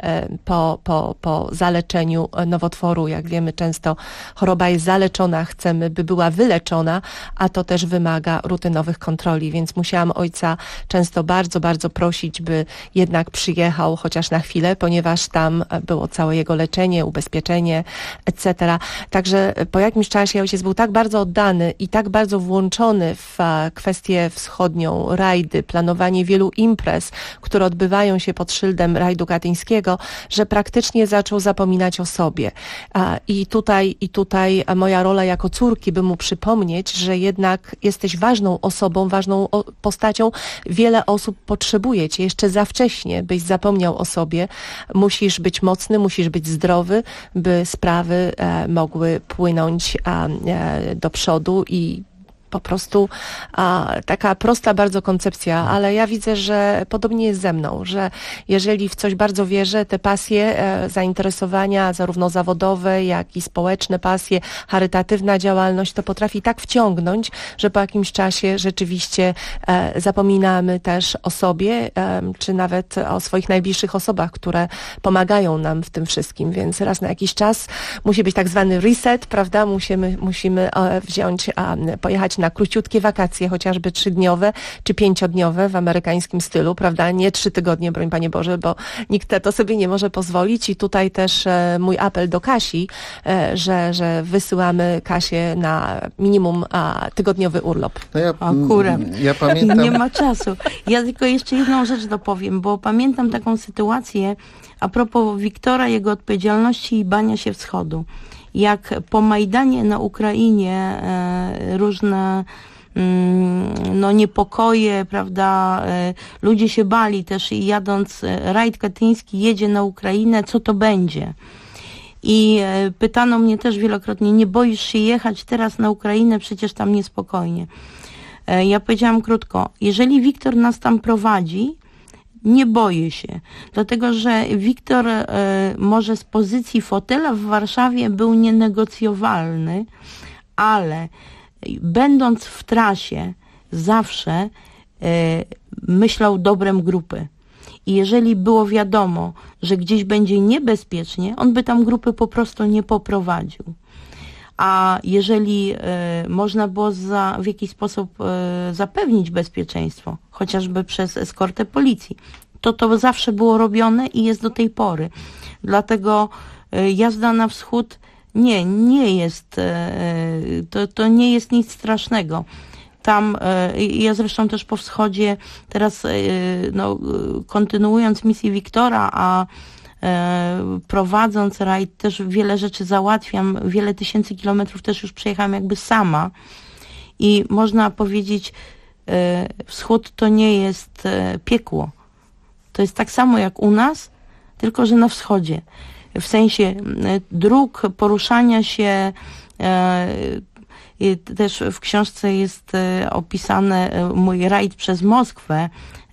po zaleczeniu nowotworu. Jak wiemy, często choroba jest zaleczona, chcemy, by była wyleczona, a to też wymaga rutynowych kontroli, więc musiałam ojca często bardzo, bardzo prosić, by jednak przyjechał chociaż na chwilę, ponieważ tam było całe jego leczenie, ubezpieczenie, etc. Także po jakimś czasie ojciec był tak bardzo oddany i tak bardzo włączony w kwestię wschodnią, rajdy, planowanie wielu imprez, które odbywają się pod szyldem rajdu katyńskiego, że praktycznie zaczął zapominać o sobie. I tutaj moja rola jako córki, by mu przypomnieć, że jednak jesteś ważną osobą, ważną postacią. Wiele osób potrzebuje cię jeszcze za wcześnie, byś zapomniał o sobie. Musisz być mocny, musisz być zdrowy, by sprawy mogły płynąć do przodu i Po prostu taka prosta bardzo koncepcja, ale ja widzę, że podobnie jest ze mną, że jeżeli w coś bardzo wierzę, te pasje, zainteresowania zarówno zawodowe, jak i społeczne pasje, charytatywna działalność, to potrafi tak wciągnąć, że po jakimś czasie rzeczywiście zapominamy też o sobie, czy nawet o swoich najbliższych osobach, które pomagają nam w tym wszystkim, więc raz na jakiś czas musi być tak zwany reset, prawda? Musimy pojechać na króciutkie wakacje, chociażby 3-dniowe czy 5-dniowe w amerykańskim stylu, prawda? Nie 3 tygodnie, broń Panie Boże, bo nikt to sobie nie może pozwolić i tutaj też mój apel do Kasi, że wysyłamy Kasię na minimum tygodniowy urlop. No Akurat. Ja pamiętam... Nie ma czasu. Ja tylko jeszcze jedną rzecz dopowiem, bo pamiętam taką sytuację a propos Wiktora, jego odpowiedzialności i bania się wschodu. Jak po Majdanie na Ukrainie różne niepokoje, prawda, ludzie się bali też i jadąc, rajd katyński jedzie na Ukrainę, co to będzie? I pytano mnie też wielokrotnie, nie boisz się jechać teraz na Ukrainę, przecież tam niespokojnie. Ja powiedziałam krótko, jeżeli Wiktor nas tam prowadzi, nie boję się, dlatego że Wiktor może z pozycji fotela w Warszawie był nienegocjowalny, ale będąc w trasie zawsze myślał dobrem grupy. I jeżeli było wiadomo, że gdzieś będzie niebezpiecznie, on by tam grupy po prostu nie poprowadził. A jeżeli można było w jakiś sposób zapewnić bezpieczeństwo, chociażby przez eskortę policji, to zawsze było robione i jest do tej pory. Dlatego jazda na wschód nie jest, to nie jest nic strasznego. Tam, ja zresztą też po wschodzie teraz, kontynuując misję Wiktora, a prowadząc rajd też wiele rzeczy załatwiam, wiele tysięcy kilometrów też już przejechałam jakby sama i można powiedzieć, wschód to nie jest piekło. To jest tak samo jak u nas, tylko że na wschodzie. W sensie dróg, poruszania się, też w książce jest opisany mój rajd przez Moskwę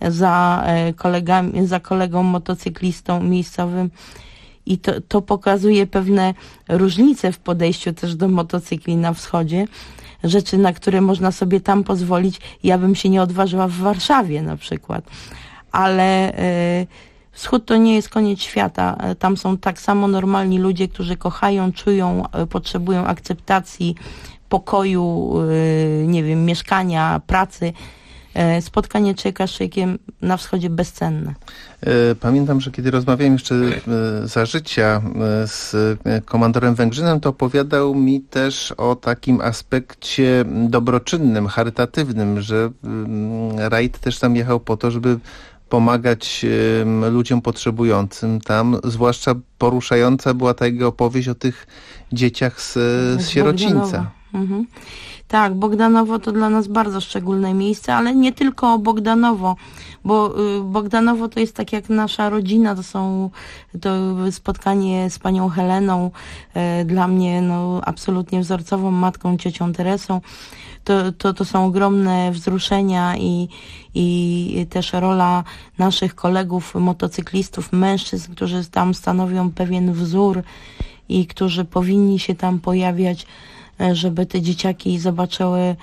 za kolegą motocyklistą miejscowym i to pokazuje pewne różnice w podejściu też do motocykli na wschodzie. Rzeczy, na które można sobie tam pozwolić, ja bym się nie odważyła w Warszawie na przykład. Ale wschód to nie jest koniec świata. Tam są tak samo normalni ludzie, którzy kochają, czują, potrzebują akceptacji, pokoju, nie wiem, mieszkania, pracy. Spotkanie człowieka z człowiekiem na wschodzie bezcenne. Pamiętam, że kiedy rozmawiałem jeszcze za życia z komandorem Węgrzynem, to opowiadał mi też o takim aspekcie dobroczynnym, charytatywnym, że rajd też tam jechał po to, żeby pomagać ludziom potrzebującym tam, zwłaszcza poruszająca była ta jego opowieść o tych dzieciach z sierocińca. Mhm. Tak, Bogdanowo to dla nas bardzo szczególne miejsce, ale nie tylko Bogdanowo, bo Bogdanowo to jest tak jak nasza rodzina, to spotkanie z panią Heleną, dla mnie absolutnie wzorcową matką, ciocią Teresą. To są ogromne wzruszenia i też rola naszych kolegów motocyklistów, mężczyzn, którzy tam stanowią pewien wzór i którzy powinni się tam pojawiać, żeby te dzieciaki zobaczyły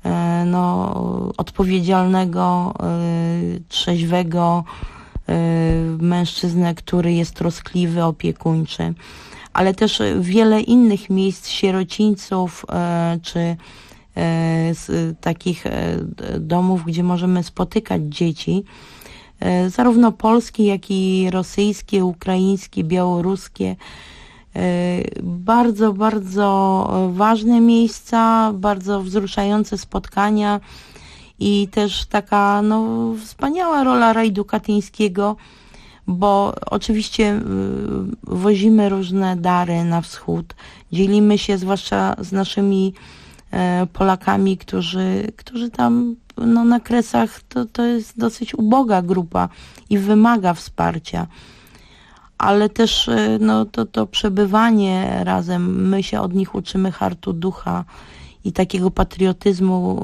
odpowiedzialnego, trzeźwego mężczyznę, który jest troskliwy, opiekuńczy. Ale też wiele innych miejsc, sierocińców, czy z takich domów, gdzie możemy spotykać dzieci, zarówno polskie, jak i rosyjskie, ukraińskie, białoruskie. Bardzo, bardzo ważne miejsca, bardzo wzruszające spotkania i też taka wspaniała rola rajdu katyńskiego, bo oczywiście wozimy różne dary na wschód, dzielimy się zwłaszcza z naszymi Polakami, którzy tam na Kresach to jest dosyć uboga grupa i wymaga wsparcia. Ale też to przebywanie razem, my się od nich uczymy hartu ducha i takiego patriotyzmu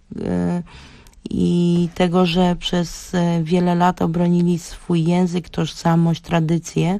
i tego, że przez wiele lat obronili swój język, tożsamość, tradycję.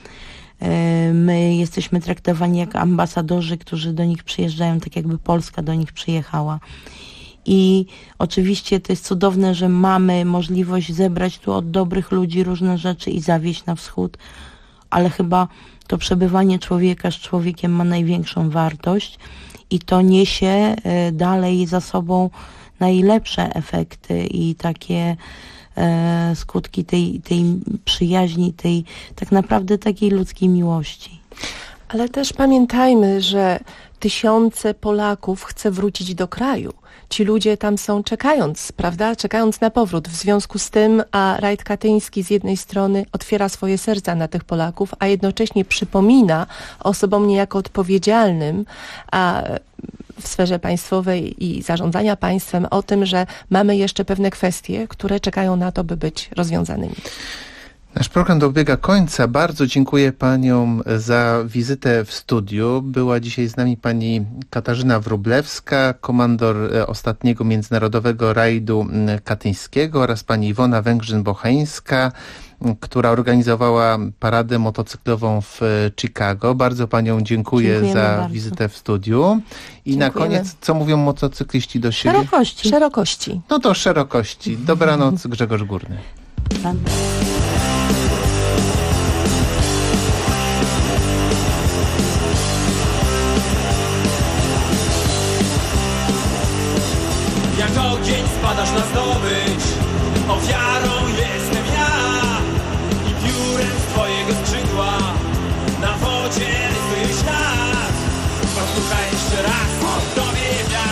My jesteśmy traktowani jak ambasadorzy, którzy do nich przyjeżdżają, tak jakby Polska do nich przyjechała. I oczywiście to jest cudowne, że mamy możliwość zebrać tu od dobrych ludzi różne rzeczy i zawieźć na wschód, ale chyba to przebywanie człowieka z człowiekiem ma największą wartość i to niesie dalej za sobą najlepsze efekty i takie skutki tej przyjaźni, tej tak naprawdę takiej ludzkiej miłości. Ale też pamiętajmy, że tysiące Polaków chce wrócić do kraju. Ci ludzie tam są czekając, prawda? Czekając na powrót. W związku z tym, a Rajd Katyński z jednej strony otwiera swoje serca na tych Polaków, a jednocześnie przypomina osobom niejako odpowiedzialnym w sferze państwowej i zarządzania państwem o tym, że mamy jeszcze pewne kwestie, które czekają na to, by być rozwiązanymi. Nasz program dobiega końca. Bardzo dziękuję paniom za wizytę w studiu. Była dzisiaj z nami pani Katarzyna Wróblewska, komandor ostatniego międzynarodowego rajdu katyńskiego, oraz pani Iwona Węgrzyn-Bocheńska, która organizowała paradę motocyklową w Chicago. Bardzo paniom dziękuję za wizytę w studiu. I na koniec, co mówią motocykliści do siebie? Szerokości. No to szerokości. Dobranoc, Grzegorz Górny. Jak ogień spadasz na zdobycz, ofiarą jest